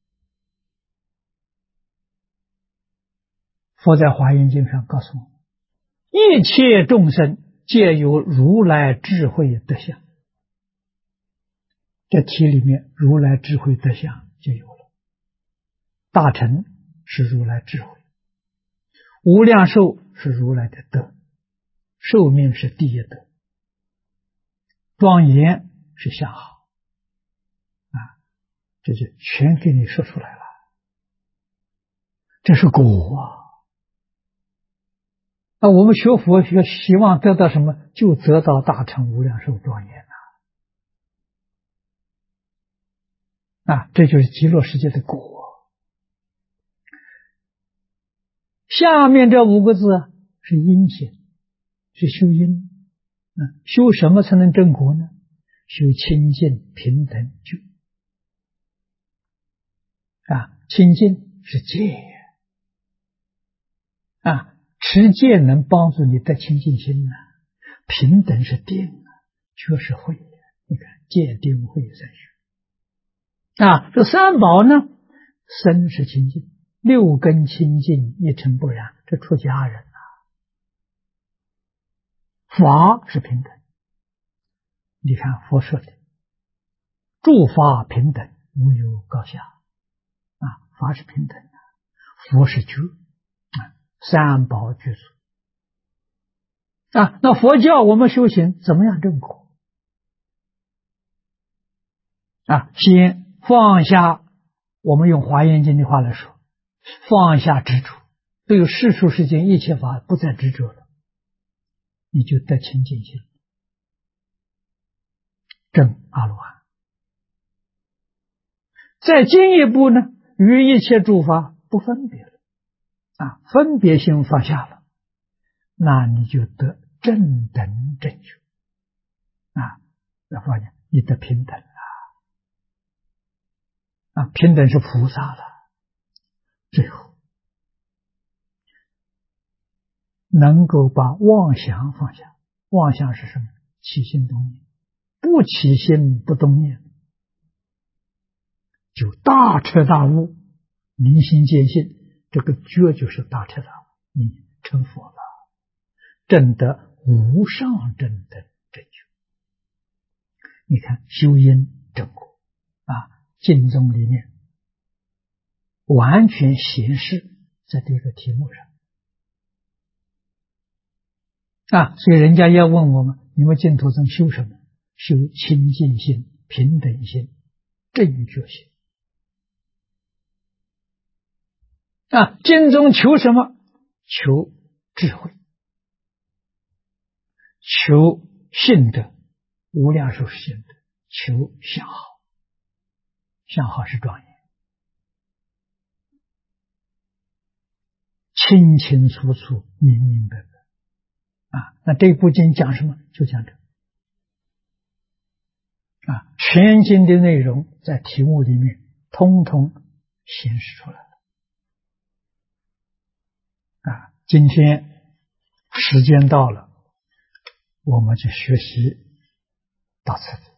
佛在华严经上告诉我们，一切众生皆有如来智慧德相，这题里面如来智慧德相就有了，大乘是如来智慧，无量寿是如来的德，寿命是第一德，庄严是相好这就全给你说出来了，这是果我们学佛学希望得到什么？就得到大乘无量寿庄严这就是极乐世界的果。下面这5个字是因行，是修因修什么才能证果呢？修清净平等觉清净是戒持戒能帮助你得清净心平等是定觉是慧你看戒定慧3学这3宝呢，身是清净，6根清净一尘不染，这出家人法是平等，你看佛说的诸法平等，无有高下法是平等的，佛是觉3宝具足那佛教我们修行怎么样证果先放下，我们用华严经的话来说，放下执着，对世俗世间一切法不再执着了，你就得清净心，证阿罗汉。再进一步呢，与一切诸法不分别了分别心放下了，那你就得正等正觉要发现你得平等平等是菩萨了。最后能够把妄想放下。妄想是什么？起心动念。不起心不动念，就大彻大悟，明心见性。这个觉就是大彻大悟，你成佛了，证得无上正等正觉。你看修因正果经宗里面完全显示在这个题目上所以人家要问我们，你们净土宗修什么？修清净心、平等心、正觉心经宗求什么？求智慧，求信德，无量寿信德，求相好。相好是庄严，清清楚楚，明明白白那这部经讲什么？就讲这全经的内容在题目里面通通显示出来了今天时间到了，我们就学习到此。